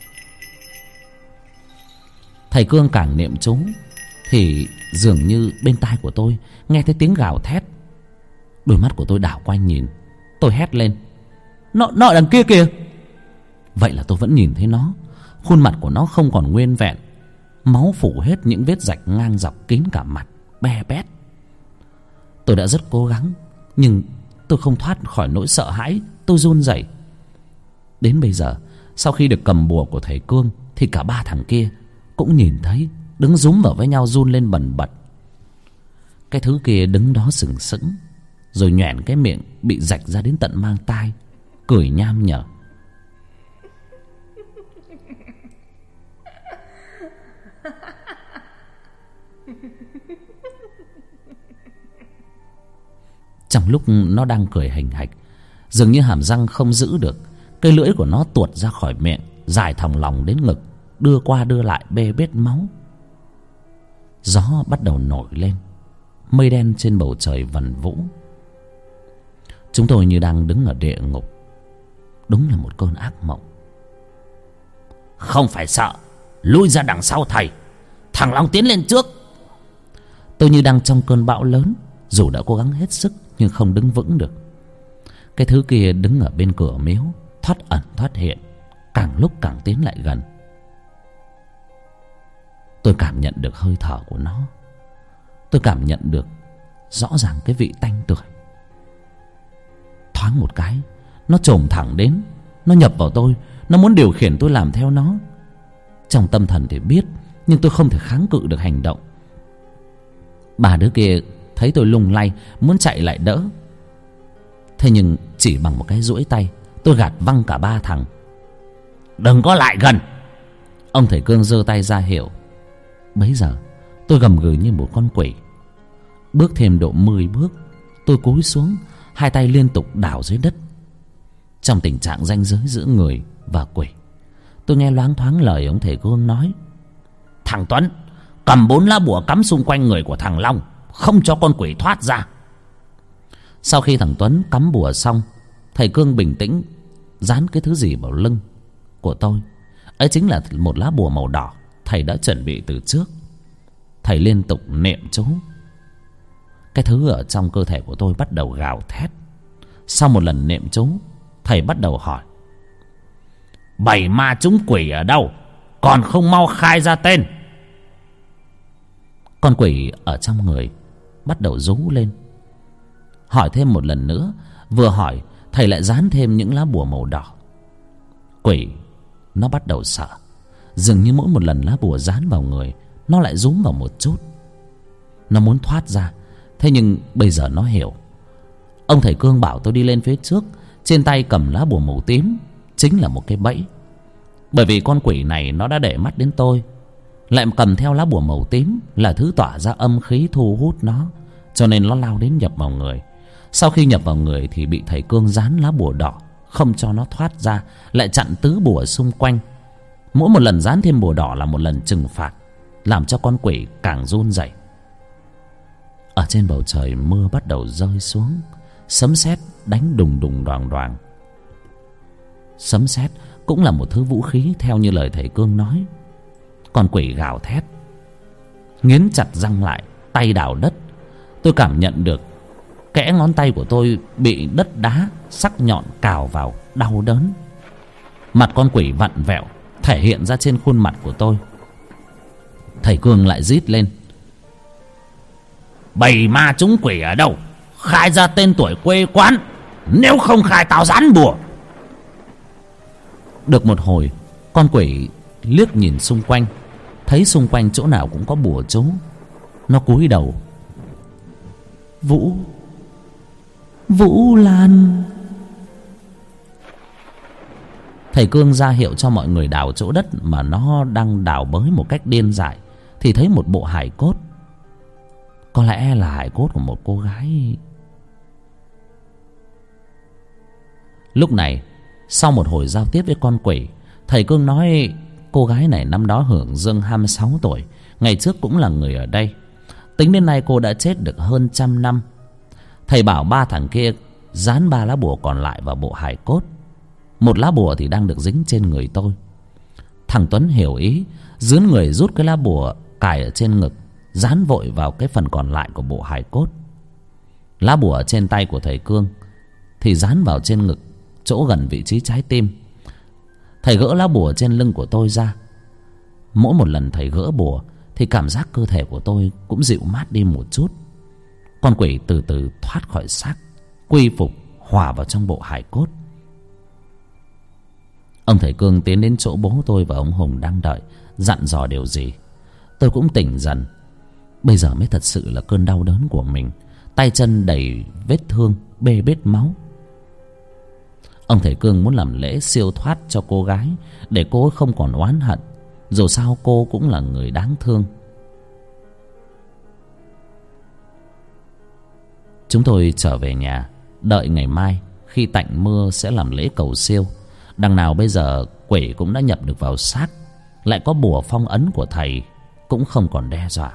Thầy Cương càng niệm chú thì dường như bên tai của tôi nghe thấy tiếng gào thét. Đôi mắt của tôi đảo quanh nhìn. Tôi hét lên: Nó ở đằng kia kìa. Vậy là tôi vẫn nhìn thấy nó. Khuôn mặt của nó không còn nguyên vẹn, máu phủ hết những vết rạch ngang dọc kín cả mặt, be bét. Tôi đã rất cố gắng, nhưng tôi không thoát khỏi nỗi sợ hãi. Tôi run rẩy. Đến bây giờ, sau khi được cầm bùa của thầy Cương, thì cả ba thằng kia cũng nhìn thấy, đứng rúm vào với nhau run lên bần bật. Cái thứ kia đứng đó sừng sững, rồi nhoẻn cái miệng bị rạch ra đến tận mang tai, cười nham nhở. Trong lúc nó đang cười hành hạch, dường như hàm răng không giữ được, cây lưỡi của nó tuột ra khỏi miệng, dài thòng lòng đến ngực, đưa qua đưa lại bê bết máu. Gió bắt đầu nổi lên, mây đen trên bầu trời vần vũ. Chúng tôi như đang đứng ở địa ngục. Đúng là một cơn ác mộng. Không phải sợ, lui ra đằng sau thầy. Thằng Long tiến lên trước. Tôi như đang trong cơn bão lớn, dù đã cố gắng hết sức nhưng không đứng vững được. Cái thứ kia đứng ở bên cửa miếu, thoát ẩn thoát hiện, càng lúc càng tiến lại gần. Tôi cảm nhận được hơi thở của nó. Tôi cảm nhận được rõ ràng cái vị tanh tưởi. Thoáng một cái, nó chồm thẳng đến, nó nhập vào tôi, nó muốn điều khiển tôi làm theo nó. Trong tâm thần thì biết, nhưng tôi không thể kháng cự được hành động. Ba đứa kia thấy tôi lung lay, muốn chạy lại đỡ. Thế nhưng chỉ bằng một cái duỗi tay, tôi gạt văng cả ba thằng. Đừng có lại gần. Ông thầy Cương giơ tay ra hiệu. Bấy giờ tôi gầm gừ như một con quỷ. Bước thêm độ 10 bước, tôi cúi xuống, hai tay liên tục đảo dưới đất. Trong tình trạng ranh giới giữa người và quỷ, tôi nghe loáng thoáng lời ông thầy Cương nói: Thằng Tuấn, cầm 4 lá bùa cắm xung quanh người của thằng Long, không cho con quỷ thoát ra. Sau khi thằng Tuấn cắm bùa xong, thầy Cương bình tĩnh dán cái thứ gì vào lưng của tôi. Ấy chính là một lá bùa màu đỏ thầy đã chuẩn bị từ trước. Thầy liên tục niệm chú. Cái thứ ở trong cơ thể của tôi bắt đầu gào thét. Sau một lần niệm chú, thầy bắt đầu hỏi: Bảy ma chúng quỷ ở đâu? Còn không mau khai ra tên. Con quỷ ở trong người bắt đầu rú lên. Hỏi thêm một lần nữa. Vừa hỏi, thầy lại dán thêm những lá bùa màu đỏ. Quỷ nó bắt đầu sợ. Dường như mỗi một lần lá bùa dán vào người, nó lại rúm vào một chút. Nó muốn thoát ra. Thế nhưng bây giờ nó hiểu. Ông thầy Cương bảo tôi đi lên phía trước, trên tay cầm lá bùa màu tím, chính là một cái bẫy. Bởi vì con quỷ này nó đã để mắt đến tôi, lại cầm theo lá bùa màu tím là thứ tỏa ra âm khí thu hút nó, cho nên nó lao đến nhập vào người. Sau khi nhập vào người thì bị thầy Cương dán lá bùa đỏ, không cho nó thoát ra, lại chặn tứ bùa xung quanh. Mỗi một lần dán thêm bùa đỏ là một lần trừng phạt, làm cho con quỷ càng run rẩy. Ở trên bầu trời mưa bắt đầu rơi xuống, sấm sét đánh đùng đùng đoàng đoàng. Sấm sét cũng là một thứ vũ khí theo như lời thầy Cương nói. Con quỷ gào thét, nghiến chặt răng lại, tay đào đất. Tôi cảm nhận được kẽ ngón tay của tôi bị đất đá sắc nhọn cào vào, đau đớn. Mặt con quỷ vặn vẹo thể hiện ra trên khuôn mặt của tôi. Thầy Cương lại rít lên: Bảy ma chúng quỷ ở đâu? Khai ra tên tuổi quê quán, nếu không khai tao dán bùa. Được một hồi, con quỷ liếc nhìn xung quanh, thấy xung quanh chỗ nào cũng có bùa chú. Nó cúi đầu: Vũ Lan. Thầy Cương ra hiệu cho mọi người đào chỗ đất mà nó đang đào bới một cách điên dại, thì thấy một bộ hài cốt. Có lẽ là hài cốt của một cô gái. Lúc này, sau một hồi giao tiếp với con quỷ, thầy Cương nói cô gái này năm đó hưởng dương 26 tuổi, ngày trước cũng là người ở đây. Tính đến nay cô đã chết được hơn 100 năm. Thầy bảo 3 thằng kia dán 3 lá bùa còn lại vào bộ hài cốt. Một lá bùa thì đang được dính trên người tôi. Thằng Tuấn hiểu ý, dướn người rút cái lá bùa cài ở trên ngực, dán vội vào cái phần còn lại của bộ hài cốt. Lá bùa ở trên tay của thầy Cương thì dán vào trên ngực, chỗ gần vị trí trái tim. Thầy gỡ lá bùa trên lưng của tôi ra. Mỗi một lần thầy gỡ bùa thì cảm giác cơ thể của tôi cũng dịu mát đi một chút. Con quỷ từ từ thoát khỏi xác, quy phục hòa vào trong bộ hài cốt. Ông thầy Cương tiến đến chỗ bố tôi và ông Hùng đang đợi, dặn dò điều gì. Tôi cũng tỉnh dần. Bây giờ mới thật sự là cơn đau đớn của mình, tay chân đầy vết thương, bê bết máu. Ông thầy Cương muốn làm lễ siêu thoát cho cô gái, để cô ấy không còn oán hận. Dù sao cô cũng là người đáng thương. Chúng tôi trở về nhà, đợi ngày mai khi tạnh mưa sẽ làm lễ cầu siêu. Đằng nào bây giờ quỷ cũng đã nhập được vào xác, lại có bùa phong ấn của thầy cũng không còn đe dọa.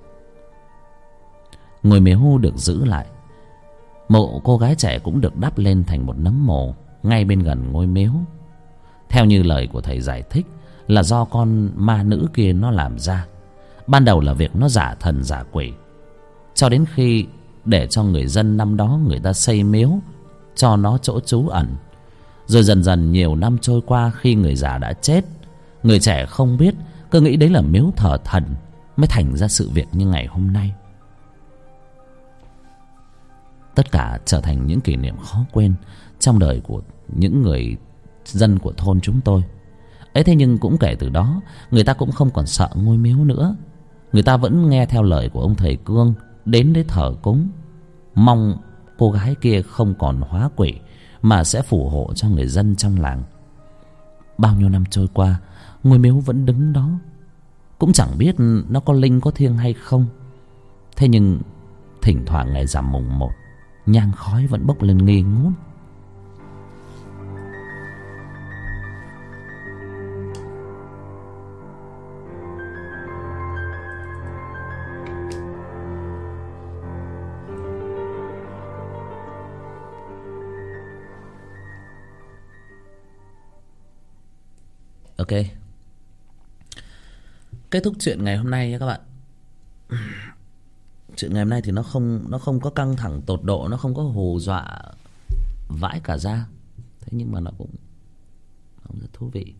Ngôi miếu được giữ lại. Mộ cô gái trẻ cũng được đắp lên thành một nấm mồ ngay bên gần ngôi miếu. Theo như lời của thầy giải thích, là do con ma nữ kia nó làm ra. Ban đầu là việc nó giả thần giả quỷ, cho đến khi để cho người dân năm đó người ta xây miếu cho nó chỗ trú ẩn. Rồi dần dần nhiều năm trôi qua, khi người già đã chết, người trẻ không biết, cứ nghĩ đấy là miếu thờ thần, mới thành ra sự việc như ngày hôm nay. Tất cả trở thành những kỷ niệm khó quên trong đời của những người dân của thôn chúng tôi. Ấy thế nhưng cũng kể từ đó, người ta cũng không còn sợ ngôi miếu nữa. Người ta vẫn nghe theo lời của ông thầy Cương, đến để thờ cúng, mong cô gái kia không còn hóa quỷ, mà sẽ phù hộ cho người dân trong làng. Bao nhiêu năm trôi qua, ngôi miếu vẫn đứng đó. Cũng chẳng biết nó có linh có thiêng hay không. Thế nhưng thỉnh thoảng ngày rằm mùng 1, nhang khói vẫn bốc lên nghi ngút. Ok, kết thúc chuyện ngày hôm nay nha các bạn. Chuyện ngày hôm nay thì nó không có căng thẳng tột độ, nó không có hù dọa vãi cả ra. Thế nhưng mà nó cũng rất thú vị.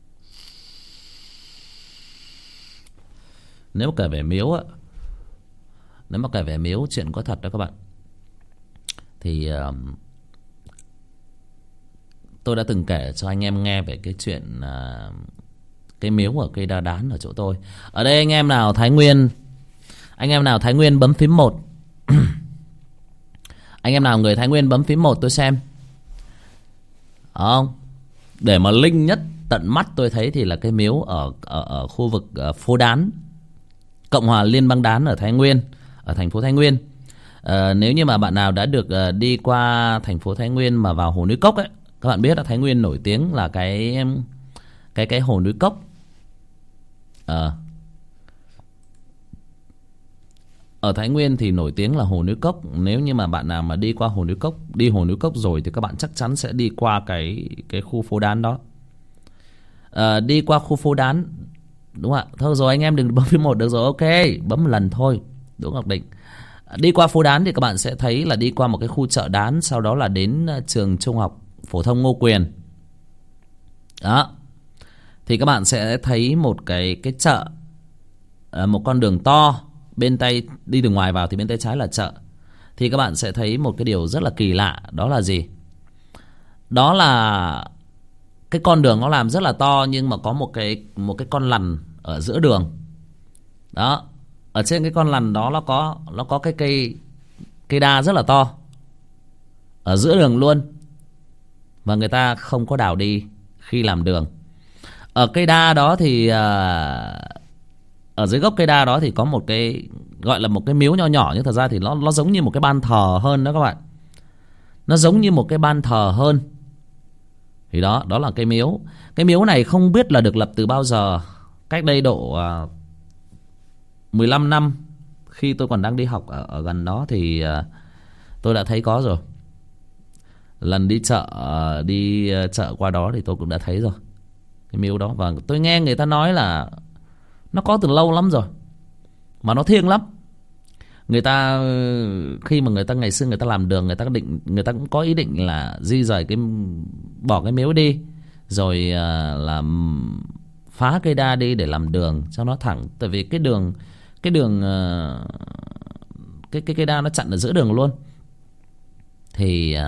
Nếu mà kể về miếu á, nếu mà kể về miếu chuyện có thật đó các bạn, thì tôi đã từng kể cho anh em nghe về cái chuyện cái miếu ở cây đa đán ở chỗ tôi. Ở đây anh em nào Thái Nguyên, anh em nào Thái Nguyên bấm phím 1. Anh em nào người Thái Nguyên bấm phím 1 tôi xem. Không, để mà linh nhất tận mắt tôi thấy thì là cái miếu ở khu vực phố Đán, Cộng hòa Liên bang Đán ở Thái Nguyên, ở thành phố Thái Nguyên. Nếu như mà bạn nào đã được đi qua thành phố Thái Nguyên mà vào hồ núi Cốc ấy, các bạn biết là Thái Nguyên nổi tiếng là cái hồ núi Cốc. Ở Thái Nguyên thì nổi tiếng là hồ núi Cốc. Nếu như mà bạn nào mà đi qua hồ núi Cốc, đi hồ núi Cốc rồi thì các bạn chắc chắn sẽ đi qua cái khu phố Đán đó. Đi qua khu phố Đán, đúng không ạ? Thôi rồi anh em đừng bấm phím 1 được rồi, ok, bấm một lần thôi. Đúng Ngọc Định. Đi qua phố Đán thì các bạn sẽ thấy là đi qua một cái khu chợ Đán, sau đó là đến trường trung học phổ thông Ngô Quyền. Đó. Thì các bạn sẽ thấy một cái chợ, một con đường to, bên tay đi từ ngoài vào thì bên tay trái là chợ. Thì các bạn sẽ thấy một cái điều rất là kỳ lạ, đó là gì? Đó là cái con đường nó làm rất là to, nhưng mà có một cái con lằn ở giữa đường. Đó. Ở trên cái con lằn đó nó có cái cây đa rất là to ở giữa đường luôn. Và người ta không có đào đi, khi làm đường. Ở cây đa đó thì ở dưới gốc cây đa đó thì có một cái gọi là một cái miếu nho nhỏ, nhưng thật ra thì nó giống như một cái ban thờ hơn đó các bạn. Nó giống như một cái ban thờ hơn. Thì đó là cái miếu. Cái miếu này không biết là được lập từ bao giờ. Cách đây độ 15 năm, khi tôi còn đang đi học ở gần đó thì tôi đã thấy có rồi. Lần đi chợ qua đó thì tôi cũng đã thấy rồi cái miếu đó. Và tôi nghe người ta nói là nó có từ lâu lắm rồi, mà nó thiêng lắm. Người ta khi mà ngày xưa người ta làm đường, người ta cũng có ý định là di rời bỏ cái miếu đi, rồi làm phá cây đa đi để làm đường cho nó thẳng. Tại vì cái cây đa nó chặn ở giữa đường luôn. Thì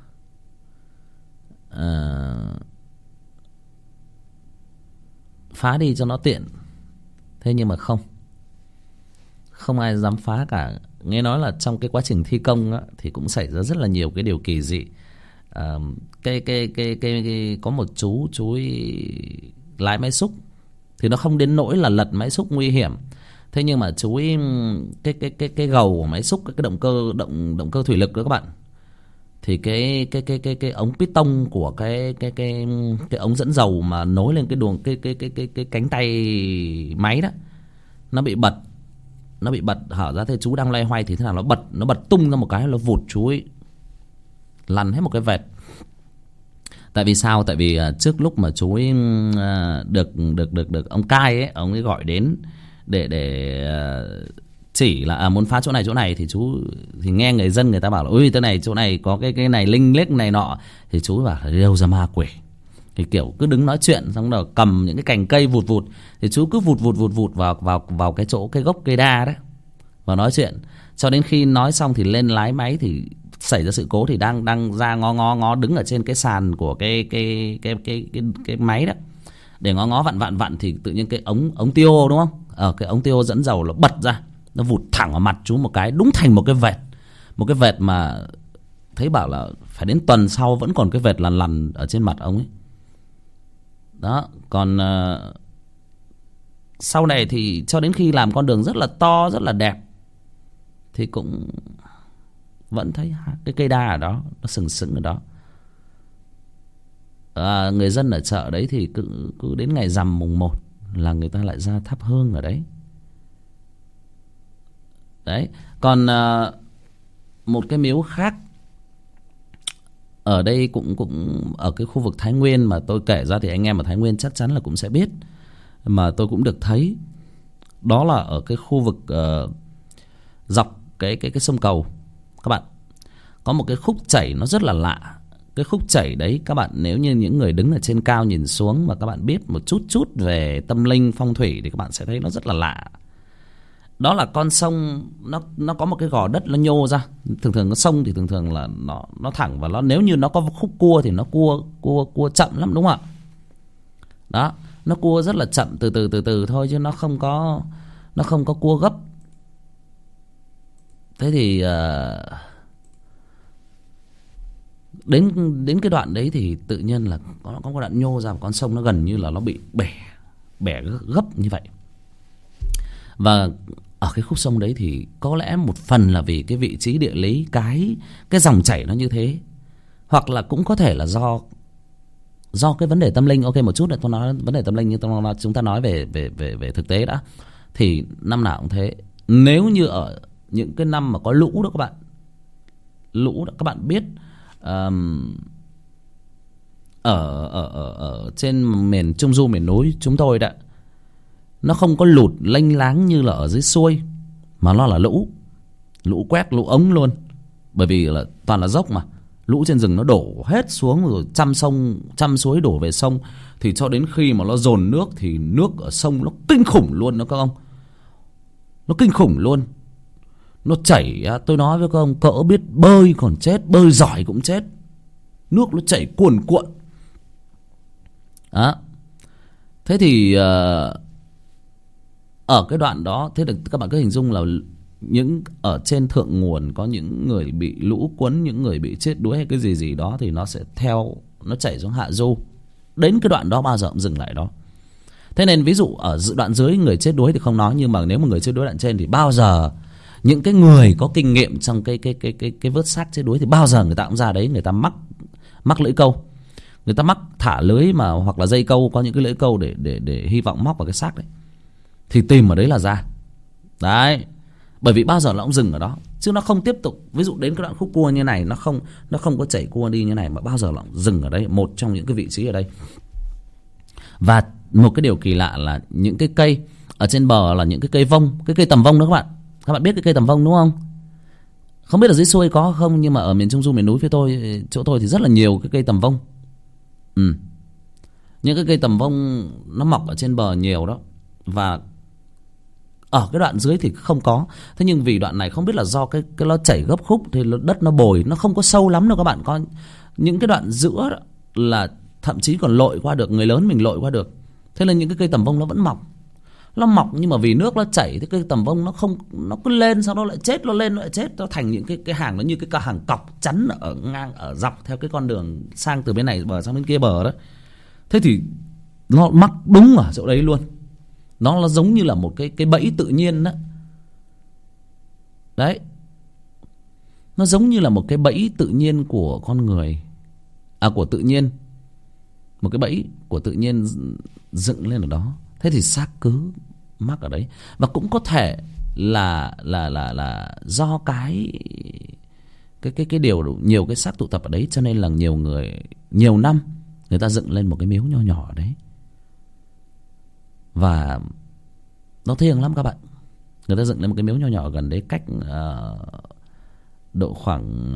phá đi cho nó tiện. Thế nhưng mà không ai dám phá cả. Nghe nói là trong cái quá trình thi công á, thì cũng xảy ra rất là nhiều cái điều kỳ dị. Có một chú ấy lái máy xúc, thì nó không đến nỗi là lật máy xúc nguy hiểm. Thế nhưng mà chú ấy cái gầu của máy xúc, cái động cơ thủy lực đó các bạn, thì cái ống piston của cái ống dẫn dầu mà nối lên cái cánh tay máy đó, nó bị bật hở ra. Thế chú đang loay hoay thì thế nào nó bật tung ra một cái, nó vụt chú ấy lăn hết một cái vệt. Tại vì sao? Tại vì trước lúc mà chú ấy được ông cai ấy, ông ấy gọi đến để chỉ là muốn phá chỗ này thì chú thì nghe người dân người ta bảo là ui cái này chỗ này có cái này linh lếch này nọ, thì chú bảo là đâu ra ma quỷ. Thì kiểu cứ đứng nói chuyện xong rồi cầm những cái cành cây vụt thì chú cứ vụt vào cái gốc cây đa đấy và nói chuyện. Cho đến khi nói xong thì lên lái máy, thì xảy ra sự cố, thì đang ra ngó đứng ở trên cái sàn của cái máy đó để ngó vặn thì tự nhiên cái ống tiêu, đúng không, cái ống tiêu dẫn dầu nó bật ra, nó vụt thẳng vào mặt chú một cái, đúng thành một cái vệt mà thấy bảo là phải đến tuần sau vẫn còn cái vệt lằn ở trên mặt ông ấy đó. Còn sau này thì cho đến khi làm con đường rất là to rất là đẹp thì cũng vẫn thấy cái cây đa ở đó, nó sừng sững ở đó. Người dân ở chợ đấy thì cứ đến ngày rằm mùng 1 là người ta lại ra thắp hương ở đấy. Đấy. Còn một cái miếu khác ở đây cũng ở cái khu vực Thái Nguyên mà tôi kể ra thì anh em ở Thái Nguyên chắc chắn là cũng sẽ biết, mà tôi cũng được thấy. Đó là ở cái khu vực dọc cái sông Cầu các bạn, có một cái khúc chảy nó rất là lạ. Cái khúc chảy đấy các bạn, nếu như những người đứng ở trên cao nhìn xuống mà các bạn biết một chút về tâm linh phong thủy thì các bạn sẽ thấy nó rất là lạ. Đó là con sông nó có một cái gò đất nó nhô ra. Thường cái sông thì thường là nó thẳng, và nếu như nó có khúc cua thì nó cua chậm lắm, đúng không ạ? Đó, nó cua rất là chậm, từ thôi, chứ nó không có cua gấp. Thế thì đến cái đoạn đấy thì tự nhiên là có một đoạn nhô ra, con sông nó gần như là nó bị bẻ gấp như vậy. Và ở cái khúc sông đấy thì có lẽ một phần là vì cái vị trí địa lý, cái dòng chảy nó như thế, hoặc là cũng có thể là do cái vấn đề tâm linh. Ok, một chút là tôi nói vấn đề tâm linh, nhưng chúng ta nói về thực tế đã. Thì năm nào cũng thế. Nếu như ở những cái năm mà có lũ đó các bạn, các bạn biết ở trên miền Trung Du, miền núi chúng tôi đã, nó không có lụt lênh láng như là ở dưới xuôi, mà nó là lũ quét, lũ ống luôn. Bởi vì là toàn là dốc mà, lũ trên rừng nó đổ hết xuống, rồi trăm suối đổ về sông. Thì cho đến khi mà nó dồn nước thì nước ở sông nó kinh khủng luôn đó các ông. Nó kinh khủng luôn. Nó chảy, tôi nói với các ông, cỡ biết bơi còn chết, bơi giỏi cũng chết. Nước nó chảy cuồn cuộn đó. Thế thì ở cái đoạn đó, thế được các bạn cứ hình dung là những ở trên thượng nguồn có những người bị lũ cuốn, những người bị chết đuối hay cái gì đó, thì nó sẽ theo, nó chảy xuống hạ du. đến cái đoạn đó bao giờ cũng dừng lại đó. Thế nên ví dụ ở đoạn dưới người chết đuối thì không nói, nhưng mà nếu mà người chết đuối đoạn trên thì bao giờ những cái người có kinh nghiệm trong cái vớt xác chết đuối thì bao giờ người ta cũng ra đấy, người ta mắc lưỡi câu, người ta thả lưới mà hoặc là dây câu, có những cái lưỡi câu để hy vọng móc vào cái xác đấy, thì tìm ở đấy là ra đấy. Bởi vì bao giờ nó cũng dừng ở đó, chứ nó không tiếp tục. Ví dụ đến cái đoạn khúc cua như này, nó không có chảy cua đi như này, mà bao giờ nó cũng dừng ở đây, một trong những cái vị trí ở đây. Và một cái điều kỳ lạ là những cái cây ở trên bờ là những cái cây vông, cái cây tầm vông đó các bạn biết cái cây tầm vông đúng không? Không biết ở dưới xuôi có không, nhưng mà ở miền Trung Du miền núi phía chỗ tôi thì rất là nhiều cái cây tầm vông. Những cái cây tầm vông nó mọc ở trên bờ nhiều đó, và ở cái đoạn dưới thì không có. Thế nhưng vì đoạn này không biết là do cái nó chảy gấp khúc thì đất nó bồi, nó không có sâu lắm đâu các bạn. Có những cái đoạn giữa đó là thậm chí còn lội qua được, người lớn mình lội qua được. Thế nên những cái cây tầm vông nó vẫn mọc. Nó mọc nhưng mà vì nước nó chảy thì cây tầm vông nó cứ lên, sau đó lại chết, nó lên nó lại chết, nó thành những cái hàng, nó như cái hàng cọc chắn ở ngang, ở dọc theo cái con đường sang từ bên này bờ sang bên kia bờ đó. Thế thì nó mắc đúng ở chỗ đấy luôn. Nó giống như là một cái bẫy tự nhiên đó. Đấy. Nó giống như là một cái bẫy tự nhiên của con người. Của tự nhiên. Một cái bẫy của tự nhiên dựng lên ở đó. Thế thì xác cứ mắc ở đấy. Và cũng có thể là do cái điều nhiều cái xác tụ tập ở đấy, cho nên là nhiều người, nhiều năm người ta dựng lên một cái miếu nho nhỏ ở đấy. Và nó thiêng lắm các bạn. Người ta dựng lên một cái miếu nho nhỏ ở gần đấy, cách độ khoảng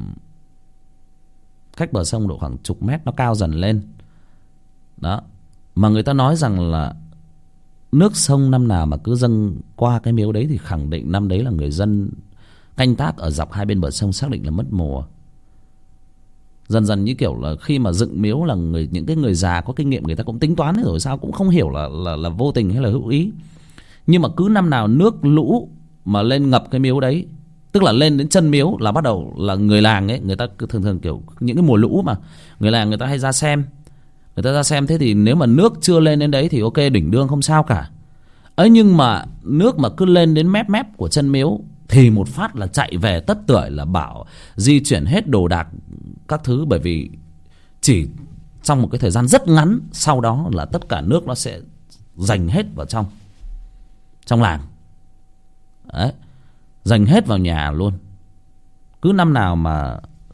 cách bờ sông độ khoảng chục mét, nó cao dần lên. Đó. Mà người ta nói rằng là nước sông năm nào mà cứ dâng qua cái miếu đấy thì khẳng định năm đấy là người dân canh tác ở dọc hai bên bờ sông xác định là mất mùa. Dần dần như kiểu là khi mà dựng miếu là những cái người già có kinh nghiệm người ta cũng tính toán rồi sao, cũng không hiểu là vô tình hay là hữu ý. Nhưng mà cứ năm nào nước lũ mà lên ngập cái miếu đấy, tức là lên đến chân miếu là bắt đầu là người làng ấy, người ta thường kiểu những cái mùa lũ mà người làng người ta hay ra xem. Người ta ra xem, thế thì nếu mà nước chưa lên đến đấy thì ok, đỉnh đương không sao cả. Ấy nhưng mà nước mà cứ lên đến mép của chân miếu thì một phát là chạy về tất tưởi, là bảo di chuyển hết đồ đạc các thứ. Bởi vì chỉ trong một cái thời gian rất ngắn sau đó là tất cả nước nó sẽ dành hết vào trong làng. Đấy, dành hết vào nhà luôn. Cứ năm nào mà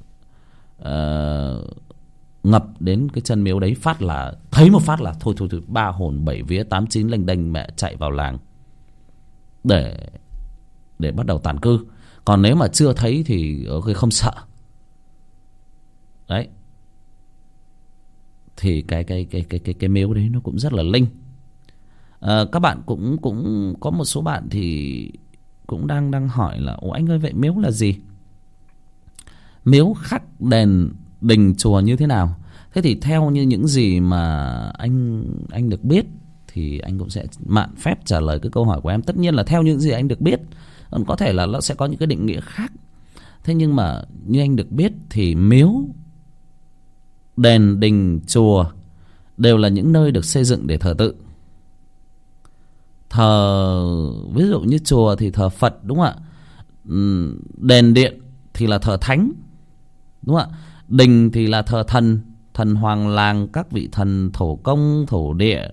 ngập đến cái chân miếu đấy phát là thấy một phát là thôi ba hồn bảy vía tám chín lênh đênh mẹ chạy vào làng để bắt đầu tản cư. Còn nếu mà chưa thấy thì không sợ. Đấy. Thì cái miếu đấy nó cũng rất là linh. Các bạn cũng có một số bạn thì cũng đang hỏi là ủa anh ơi, vậy miếu là gì? Miếu khắc đền đình chùa như thế nào? Thế thì theo như những gì mà anh được biết thì anh cũng sẽ mạn phép trả lời cái câu hỏi của em. Tất nhiên là theo những gì anh được biết, còn có thể là nó sẽ có những cái định nghĩa khác. Thế nhưng mà như anh được biết thì miếu, đền, đình, chùa đều là những nơi được xây dựng để thờ tự. Ví dụ như chùa thì thờ Phật, đúng không ạ? Đền điện thì là thờ thánh, đúng không ạ? Đình thì là thờ thần hoàng làng, các vị thần thổ công, thổ địa.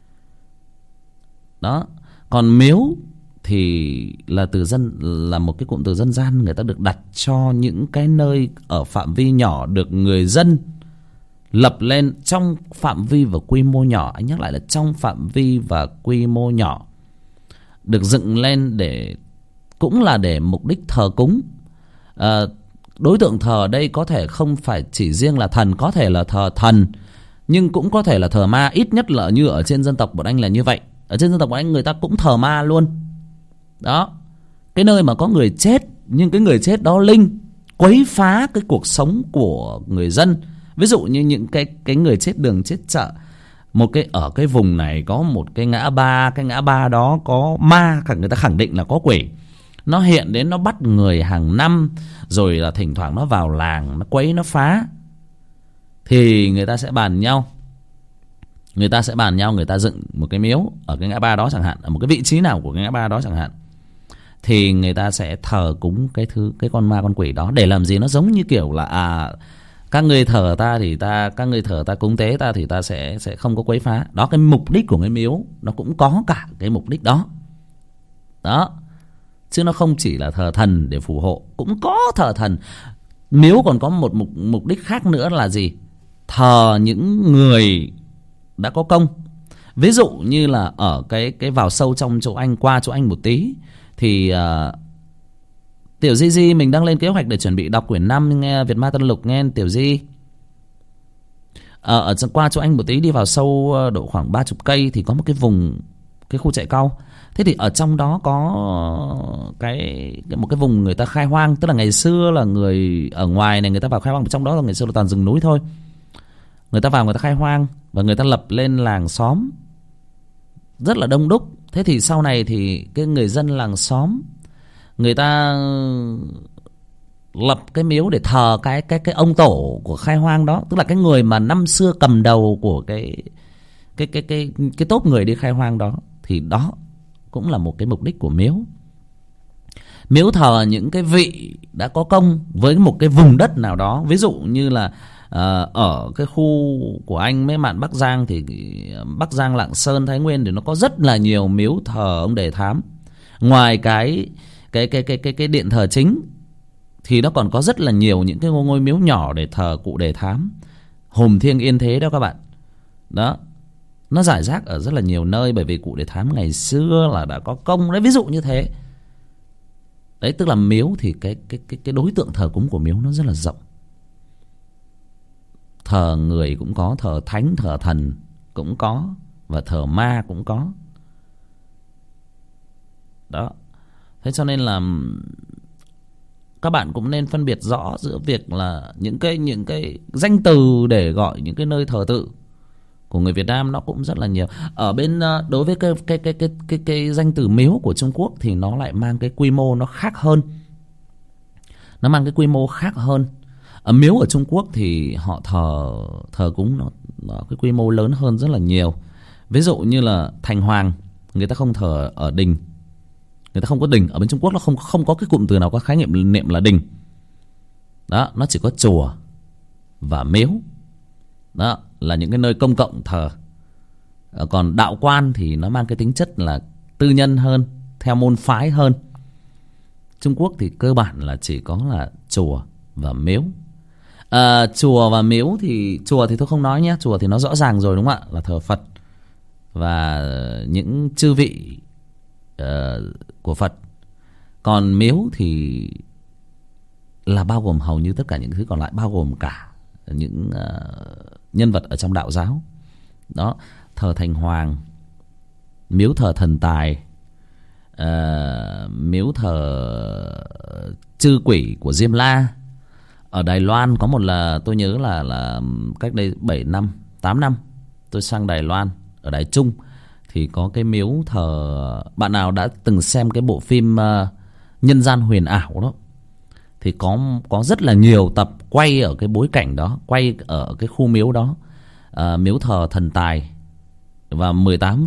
Đó. Còn miếu thì là một cái cụm từ dân gian người ta được đặt cho những cái nơi ở phạm vi nhỏ, được người dân lập lên trong phạm vi và quy mô nhỏ. Anh nhắc lại là trong phạm vi và quy mô nhỏ, được dựng lên cũng là để mục đích thờ cúng. Đối tượng thờ ở đây có thể không phải chỉ riêng là thần, có thể là thờ thần nhưng cũng có thể là thờ ma. Ít nhất là như ở trên dân tộc bọn anh là như vậy. Ở trên dân tộc bọn anh người ta cũng thờ ma luôn. Đó. Cái nơi mà có người chết, nhưng cái người chết đó linh quấy phá cái cuộc sống của người dân. Ví dụ như những cái người chết đường chết chợ, ở cái vùng này có một cái ngã ba đó có ma, người ta khẳng định là có quỷ. Nó hiện đến, nó bắt người hàng năm, rồi là thỉnh thoảng nó vào làng, nó quấy, nó phá. Thì người ta sẽ bàn nhau người ta sẽ bàn nhau, người ta dựng một cái miếu ở cái ngã ba đó chẳng hạn, ở một cái vị trí nào của cái ngã ba đó chẳng hạn, thì người ta sẽ thờ cúng cái con ma con quỷ đó. Để làm gì? Nó giống như kiểu là các ngươi thờ ta thì các ngươi thờ ta, cúng tế ta thì ta sẽ không có quấy phá. Đó, cái mục đích của cái miếu nó cũng có cả cái mục đích đó. Đó, chứ nó không chỉ là thờ thần để phù hộ, cũng có thờ thần. Miếu còn có một mục đích khác nữa là gì? Thờ những người đã có công. Ví dụ như là ở cái vào sâu trong chỗ anh, qua chỗ anh một tí, thì Tiểu Di mình đang lên kế hoạch để chuẩn bị đọc quyển 5 nghe Việt Ma Tân Lục nghe Tiểu Di. Ở qua chỗ anh một tí, đi vào sâu độ khoảng 30 cây thì có một cái khu chạy cau. Thế thì ở trong đó có một cái vùng người ta khai hoang, tức là ngày xưa là người ở ngoài này người ta vào khai hoang, trong đó là ngày xưa là toàn rừng núi thôi. Người ta vào người ta khai hoang và người ta lập lên làng xóm rất là đông đúc. Thế thì sau này thì cái người dân làng xóm người ta lập cái miếu để thờ cái ông tổ của khai hoang đó, tức là cái người mà năm xưa cầm đầu của cái tốp người đi khai hoang đó. Thì đó cũng là một cái mục đích của miếu. Miếu thờ những cái vị đã có công với một cái vùng đất nào đó. Ví dụ như là ở cái khu của anh mấy mạn Bắc Giang, thì Bắc Giang, Lạng Sơn, Thái Nguyên thì nó có rất là nhiều miếu thờ ông Đề Thám. Ngoài cái điện thờ chính thì nó còn có rất là nhiều những cái ngôi miếu nhỏ để thờ cụ Đề Thám, hồn thiêng yên thế đó các bạn. Đó, nó rải rác ở rất là nhiều nơi, bởi vì cụ Đề Thám ngày xưa là đã có công đấy, ví dụ như thế. Đấy, tức là miếu thì cái đối tượng thờ cúng của miếu nó rất là rộng. Thờ người cũng có, thờ thánh, thờ thần cũng có, và thờ ma cũng có. Đó. Thế cho nên là các bạn cũng nên phân biệt rõ giữa việc là những cái danh từ để gọi những cái nơi thờ tự của người Việt Nam nó cũng rất là nhiều. Ở bên đối với cái danh từ miếu của Trung Quốc thì nó lại mang cái quy mô nó khác hơn. Nó mang cái quy mô khác hơn. Ở miếu ở Trung Quốc thì họ thờ cúng nó cái quy mô lớn hơn rất là nhiều. Ví dụ như là thành hoàng, người ta không thờ ở đình, người ta không có đình. Ở bên Trung Quốc nó không có cái cụm từ nào có khái niệm là đình. Đó, nó chỉ có chùa và miếu. Đó là những cái nơi công cộng thờ. Còn đạo quan thì nó mang cái tính chất là tư nhân hơn, theo môn phái hơn. Trung Quốc thì cơ bản là chỉ có là chùa và miếu. Chùa và miếu thì chùa thì tôi không nói nhé, chùa thì nó rõ ràng rồi đúng không ạ, là thờ Phật và những chư vị của Phật. Còn miếu thì là bao gồm hầu như tất cả những thứ còn lại, bao gồm cả những nhân vật ở trong đạo giáo. Đó, thờ thành hoàng, miếu thờ thần tài, miếu thờ chư quỷ của Diêm La. Ở Đài Loan có một là tôi nhớ là cách đây 7 năm, 8 năm tôi sang Đài Loan, ở Đài Trung thì có cái miếu thờ. Bạn nào đã từng xem cái bộ phim Nhân gian huyền ảo đó thì có rất là nhiều tập quay ở cái bối cảnh đó, quay ở cái khu miếu đó. Miếu thờ thần tài và 18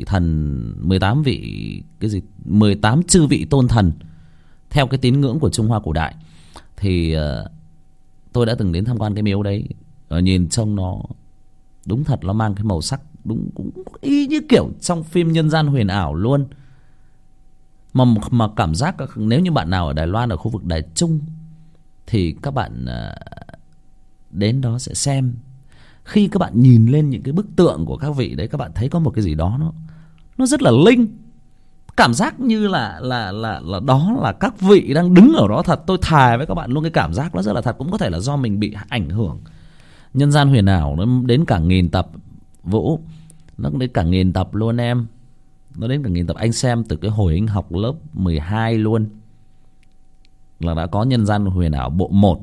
chư vị tôn thần theo cái tín ngưỡng của Trung Hoa cổ đại. Thì tôi đã từng đến tham quan cái miếu đấy. Nhìn trông nó đúng thật, nó mang cái màu sắc đúng cũng y như kiểu trong phim Nhân gian huyền ảo luôn. Mà cảm giác nếu như bạn nào ở Đài Loan, ở khu vực Đài Trung thì các bạn đến đó sẽ xem. Khi các bạn nhìn lên những cái bức tượng của các vị đấy, các bạn thấy có một cái gì đó nó rất là linh. Cảm giác như là đó là các vị đang đứng ở đó thật. Tôi thề với các bạn luôn, cái cảm giác nó rất là thật. Cũng có thể là do mình bị ảnh hưởng. Nhân gian huyền ảo nó đến cả 1000 tập, Vũ, nó đến cả 1000 tập luôn em. Nó đến cả 1000 tập. Anh xem từ cái hồi anh học lớp 12 luôn là đã có Nhân gian huyền ảo bộ 1.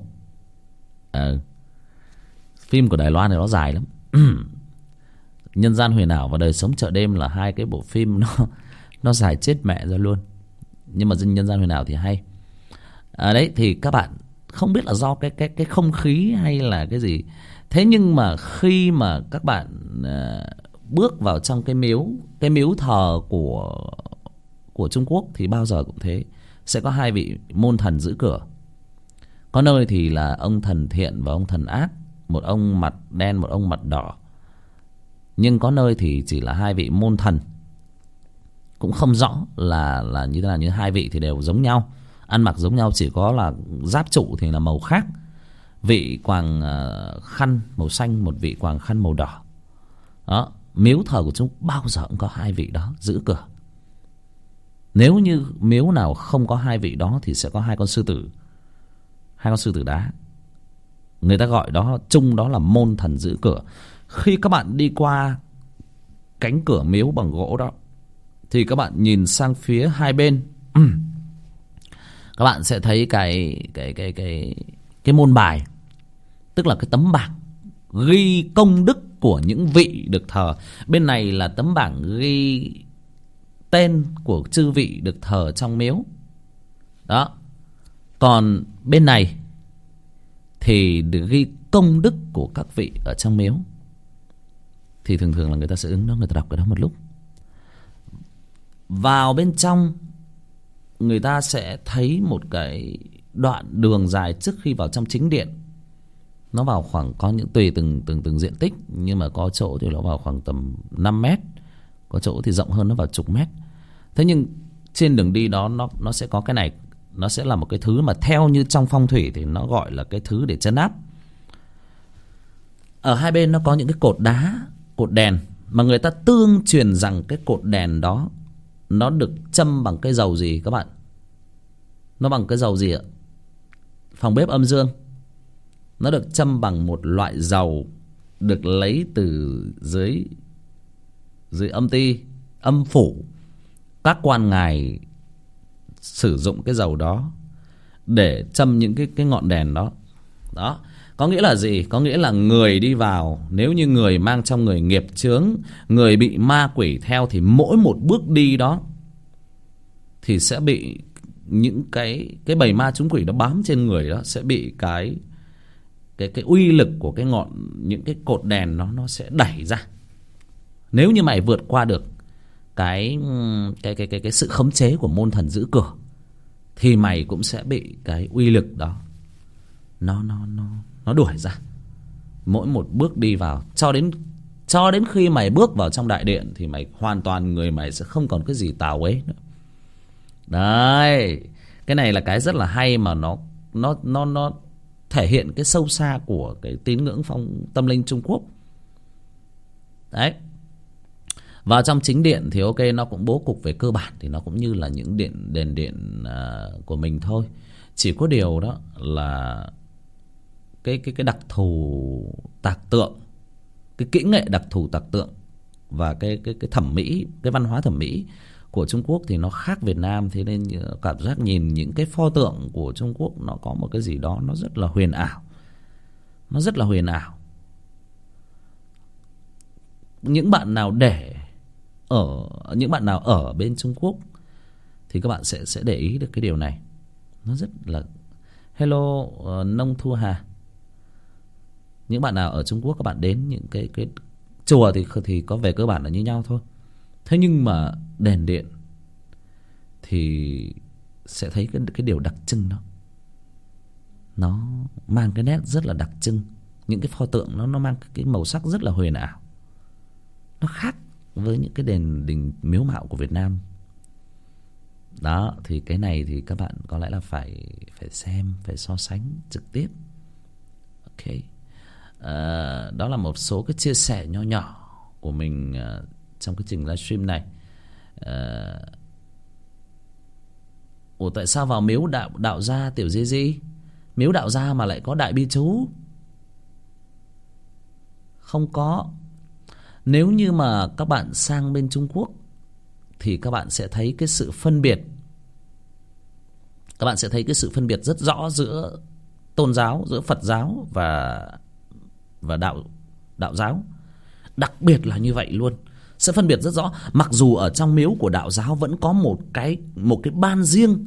Phim của Đài Loan này nó dài lắm. Nhân gian huyền ảo và Đời sống chợ đêm là hai cái bộ phim nó dài chết mẹ ra luôn. Nhưng mà Nhân gian huyền ảo thì hay. Đấy thì các bạn không biết là do cái không khí hay là cái gì. Thế nhưng mà khi mà các bạn bước vào trong cái miếu thờ của Trung Quốc thì bao giờ cũng thế, sẽ có hai vị môn thần giữ cửa. Có nơi thì là ông thần thiện và ông thần ác, một ông mặt đen một ông mặt đỏ. Nhưng có nơi thì chỉ là hai vị môn thần, cũng không rõ là như thế nào. Như hai vị thì đều giống nhau, ăn mặc giống nhau, chỉ có là giáp trụ thì là màu khác. Vị quàng khăn màu xanh, một vị quàng khăn màu đỏ. Đó, miếu thờ của chúng bao giờ cũng có hai vị đó giữ cửa. Nếu như miếu nào không có hai vị đó thì sẽ có hai con sư tử, hai con sư tử đá. Người ta gọi đó chung đó là môn thần giữ cửa. Khi các bạn đi qua cánh cửa miếu bằng gỗ đó thì các bạn nhìn sang phía hai bên, các bạn sẽ thấy cái môn bài, tức là cái tấm bảng ghi công đức của những vị được thờ. Bên này là tấm bảng ghi tên của chư vị được thờ trong miếu đó. Còn bên này thì được ghi công đức của các vị ở trong miếu. Thì thường thường là người ta sẽ ứng đó, người ta đọc cái đó một lúc. Vào bên trong người ta sẽ thấy một cái đoạn đường dài trước khi vào trong chính điện. Nó vào khoảng, có những tùy từng diện tích, nhưng mà có chỗ thì nó vào khoảng tầm 5 mét, có chỗ thì rộng hơn, nó vào chục mét. Thế nhưng trên đường đi đó nó sẽ có cái này, nó sẽ là một cái thứ mà theo như trong phong thủy thì nó gọi là cái thứ để trấn áp. Ở hai bên nó có những cái cột đá, cột đèn, mà người ta tương truyền rằng cái cột đèn đó nó được châm bằng cái dầu gì các bạn? Nó bằng cái dầu gì ạ? Phòng bếp âm dương. Nó được châm bằng một loại dầu được lấy từ dưới âm ty, âm phủ. Các quan ngài sử dụng cái dầu đó để châm những cái ngọn đèn đó. Đó, có nghĩa là gì? Có nghĩa là người đi vào, nếu như người mang trong người nghiệp chướng, người bị ma quỷ theo, thì mỗi một bước đi đó thì sẽ bị những cái bầy ma chúng quỷ đó bám trên người đó, sẽ bị cái uy lực của cái ngọn, những cái cột đèn nó sẽ đẩy ra. Nếu như mày vượt qua được cái sự khống chế của môn thần giữ cửa thì mày cũng sẽ bị cái uy lực đó nó đuổi ra. Mỗi một bước đi vào cho đến khi mày bước vào trong đại điện thì mày hoàn toàn, người mày sẽ không còn cái gì tào uế nữa. Đấy, cái này là cái rất là hay, mà nó thể hiện cái sâu xa của cái tín ngưỡng tâm linh Trung Quốc. Đấy. Vào trong chính điện thì ok, nó cũng bố cục về cơ bản thì nó cũng như là những đền điện của mình thôi. Chỉ có điều đó là cái đặc thù tạc tượng, cái kỹ nghệ đặc thù tạc tượng và cái thẩm mỹ, cái văn hóa thẩm mỹ của Trung Quốc thì nó khác Việt Nam. Thế nên cảm giác nhìn những cái pho tượng của Trung Quốc nó có một cái gì đó nó rất là huyền ảo. Nó rất là huyền ảo. Những bạn nào ở bên Trung Quốc thì các bạn sẽ để ý được cái điều này. Nó rất là hello Nông Thu Hà. Những bạn nào ở Trung Quốc, các bạn đến những cái chùa thì có về cơ bản là như nhau thôi. Thế nhưng mà đền điện thì sẽ thấy cái điều đặc trưng đó. Nó mang cái nét rất là đặc trưng. Những cái pho tượng nó mang cái màu sắc rất là huyền ảo. Nó khác với những cái đền đình miếu mạo của Việt Nam. Đó, thì cái này thì các bạn có lẽ là phải xem, phải so sánh trực tiếp. Ok. Đó là một số cái chia sẻ nho nhỏ của mình trong cái trình livestream này. Ủa tại sao vào miếu đạo gia tiểu Di? Miếu đạo gia mà lại có đại bi chú? Không có. Nếu như mà các bạn sang bên Trung Quốc thì các bạn sẽ thấy cái sự phân biệt. Các bạn sẽ thấy cái sự phân biệt rất rõ giữa tôn giáo, giữa Phật giáo và đạo giáo. Đặc biệt là như vậy luôn. Sẽ phân biệt rất rõ. Mặc dù ở trong miếu của đạo giáo vẫn có một cái ban riêng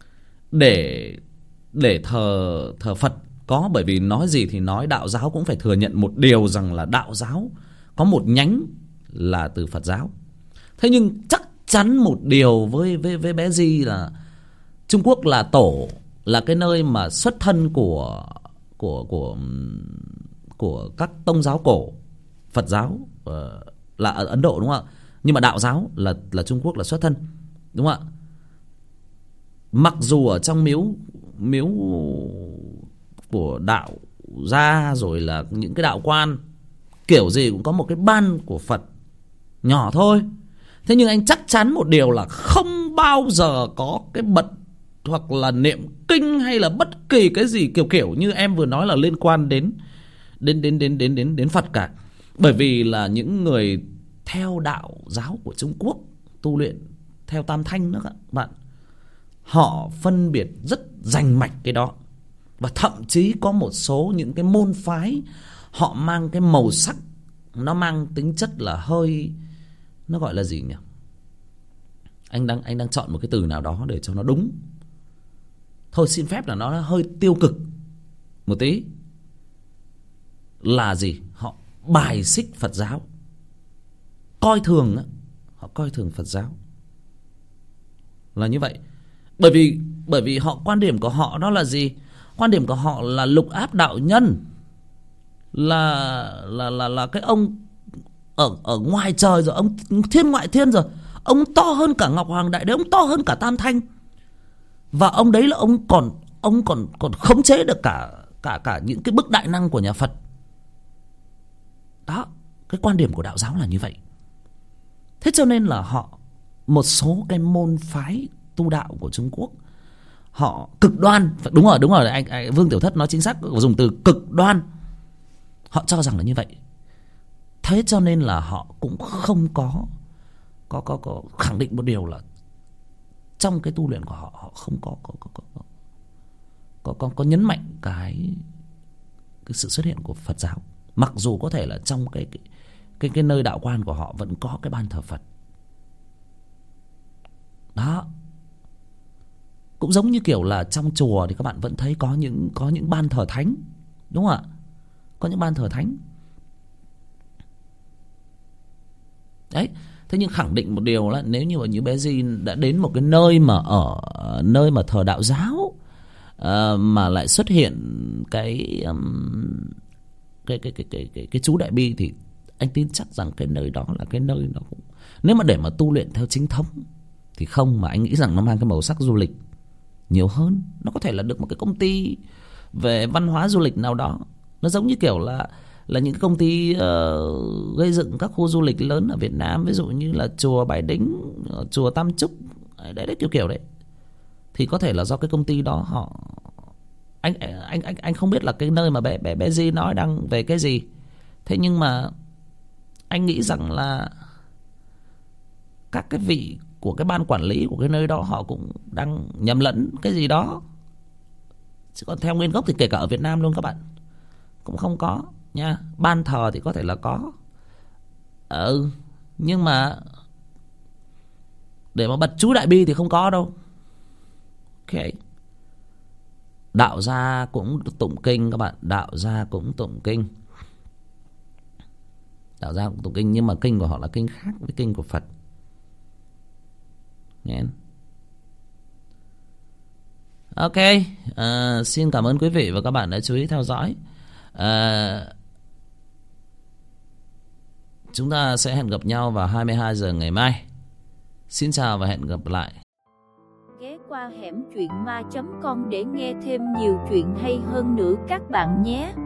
để thờ Phật. Có, bởi vì nói gì thì nói, đạo giáo cũng phải thừa nhận một điều rằng là đạo giáo có một nhánh là từ Phật giáo. Thế nhưng chắc chắn một điều với bé Di là Trung Quốc là tổ, là cái nơi mà xuất thân của các tông giáo cổ. Phật giáo là ở Ấn Độ đúng không ạ? Nhưng mà đạo giáo là Trung Quốc là xuất thân, đúng không ạ? Mặc dù ở trong miếu của đạo gia rồi là những cái đạo quan kiểu gì cũng có một cái ban của Phật nhỏ thôi. Thế nhưng anh chắc chắn một điều là không bao giờ có cái bật hoặc là niệm kinh hay là bất kỳ cái gì kiểu như em vừa nói là liên quan đến Phật cả. Bởi vì là những người theo đạo giáo của Trung Quốc tu luyện theo Tam Thanh đó các bạn, họ phân biệt rất rành mạch cái đó. Và thậm chí có một số những cái môn phái họ mang cái màu sắc, nó mang tính chất là hơi, nó gọi là gì nhỉ? Anh đang chọn một cái từ nào đó để cho nó đúng. Thôi xin phép là nó hơi tiêu cực một tí. Là gì? Họ bài xích Phật giáo, coi thường đó. Họ coi thường Phật giáo là như vậy. Bởi vì họ, quan điểm của họ đó là gì? Quan điểm của họ là lục áp đạo nhân, là cái ông ở ngoài trời rồi, ông thiên ngoại thiên rồi, ông to hơn cả Ngọc Hoàng Đại Đế, ông to hơn cả Tam Thanh. Và ông đấy là ông còn khống chế được cả những cái bức đại năng của nhà Phật. Đó, cái quan điểm của đạo giáo là như vậy. Thế cho nên là họ, một số cái môn phái tu đạo của Trung Quốc, họ cực đoan. Đúng rồi, anh Vương Tiểu Thất nói chính xác, dùng từ cực đoan. Họ cho rằng là như vậy. Thế cho nên là họ cũng không có khẳng định một điều là trong cái tu luyện của họ, họ không có nhấn mạnh cái sự xuất hiện của Phật giáo. Mặc dù có thể là trong cái nơi đạo quan của họ vẫn có cái ban thờ Phật. Đó. Cũng giống như kiểu là trong chùa thì các bạn vẫn thấy có những ban thờ thánh, đúng không ạ? Có những ban thờ thánh. Đấy. Thế nhưng khẳng định một điều là nếu như bé Di đã đến một cái nơi mà ở nơi mà thờ đạo giáo, mà lại xuất hiện cái chú Đại Bi, thì anh tin chắc rằng cái nơi đó là cái nơi nó cũng, nếu mà để mà tu luyện theo chính thống thì không, mà anh nghĩ rằng nó mang cái màu sắc du lịch nhiều hơn. Nó có thể là được một cái công ty về văn hóa du lịch nào đó. Nó giống như kiểu là những công ty gây dựng các khu du lịch lớn ở Việt Nam, ví dụ như là chùa Bái Đính, chùa Tam Trúc, đấy kiểu đấy. Thì có thể là do cái công ty đó họ, anh không biết là cái nơi mà bé Di nói đang về cái gì. Thế nhưng mà anh nghĩ rằng là các cái vị của cái ban quản lý của cái nơi đó họ cũng đang nhầm lẫn cái gì đó. Chứ còn theo nguyên gốc thì kể cả ở Việt Nam luôn các bạn cũng không có nha. Ban thờ thì có thể là có, nhưng mà để mà bật chú Đại Bi thì không có đâu. Ok. Đạo gia cũng tụng kinh các bạn, đạo gia cũng tụng kinh, nhưng mà kinh của họ là kinh khác với kinh của Phật. Nghe. Ok, xin cảm ơn quý vị và các bạn đã chú ý theo dõi. Chúng ta sẽ hẹn gặp nhau vào 22 giờ ngày mai. Xin chào và hẹn gặp lại. Ghé qua hẻm truyện ma.com để nghe thêm nhiều chuyện hay hơn nữa các bạn nhé.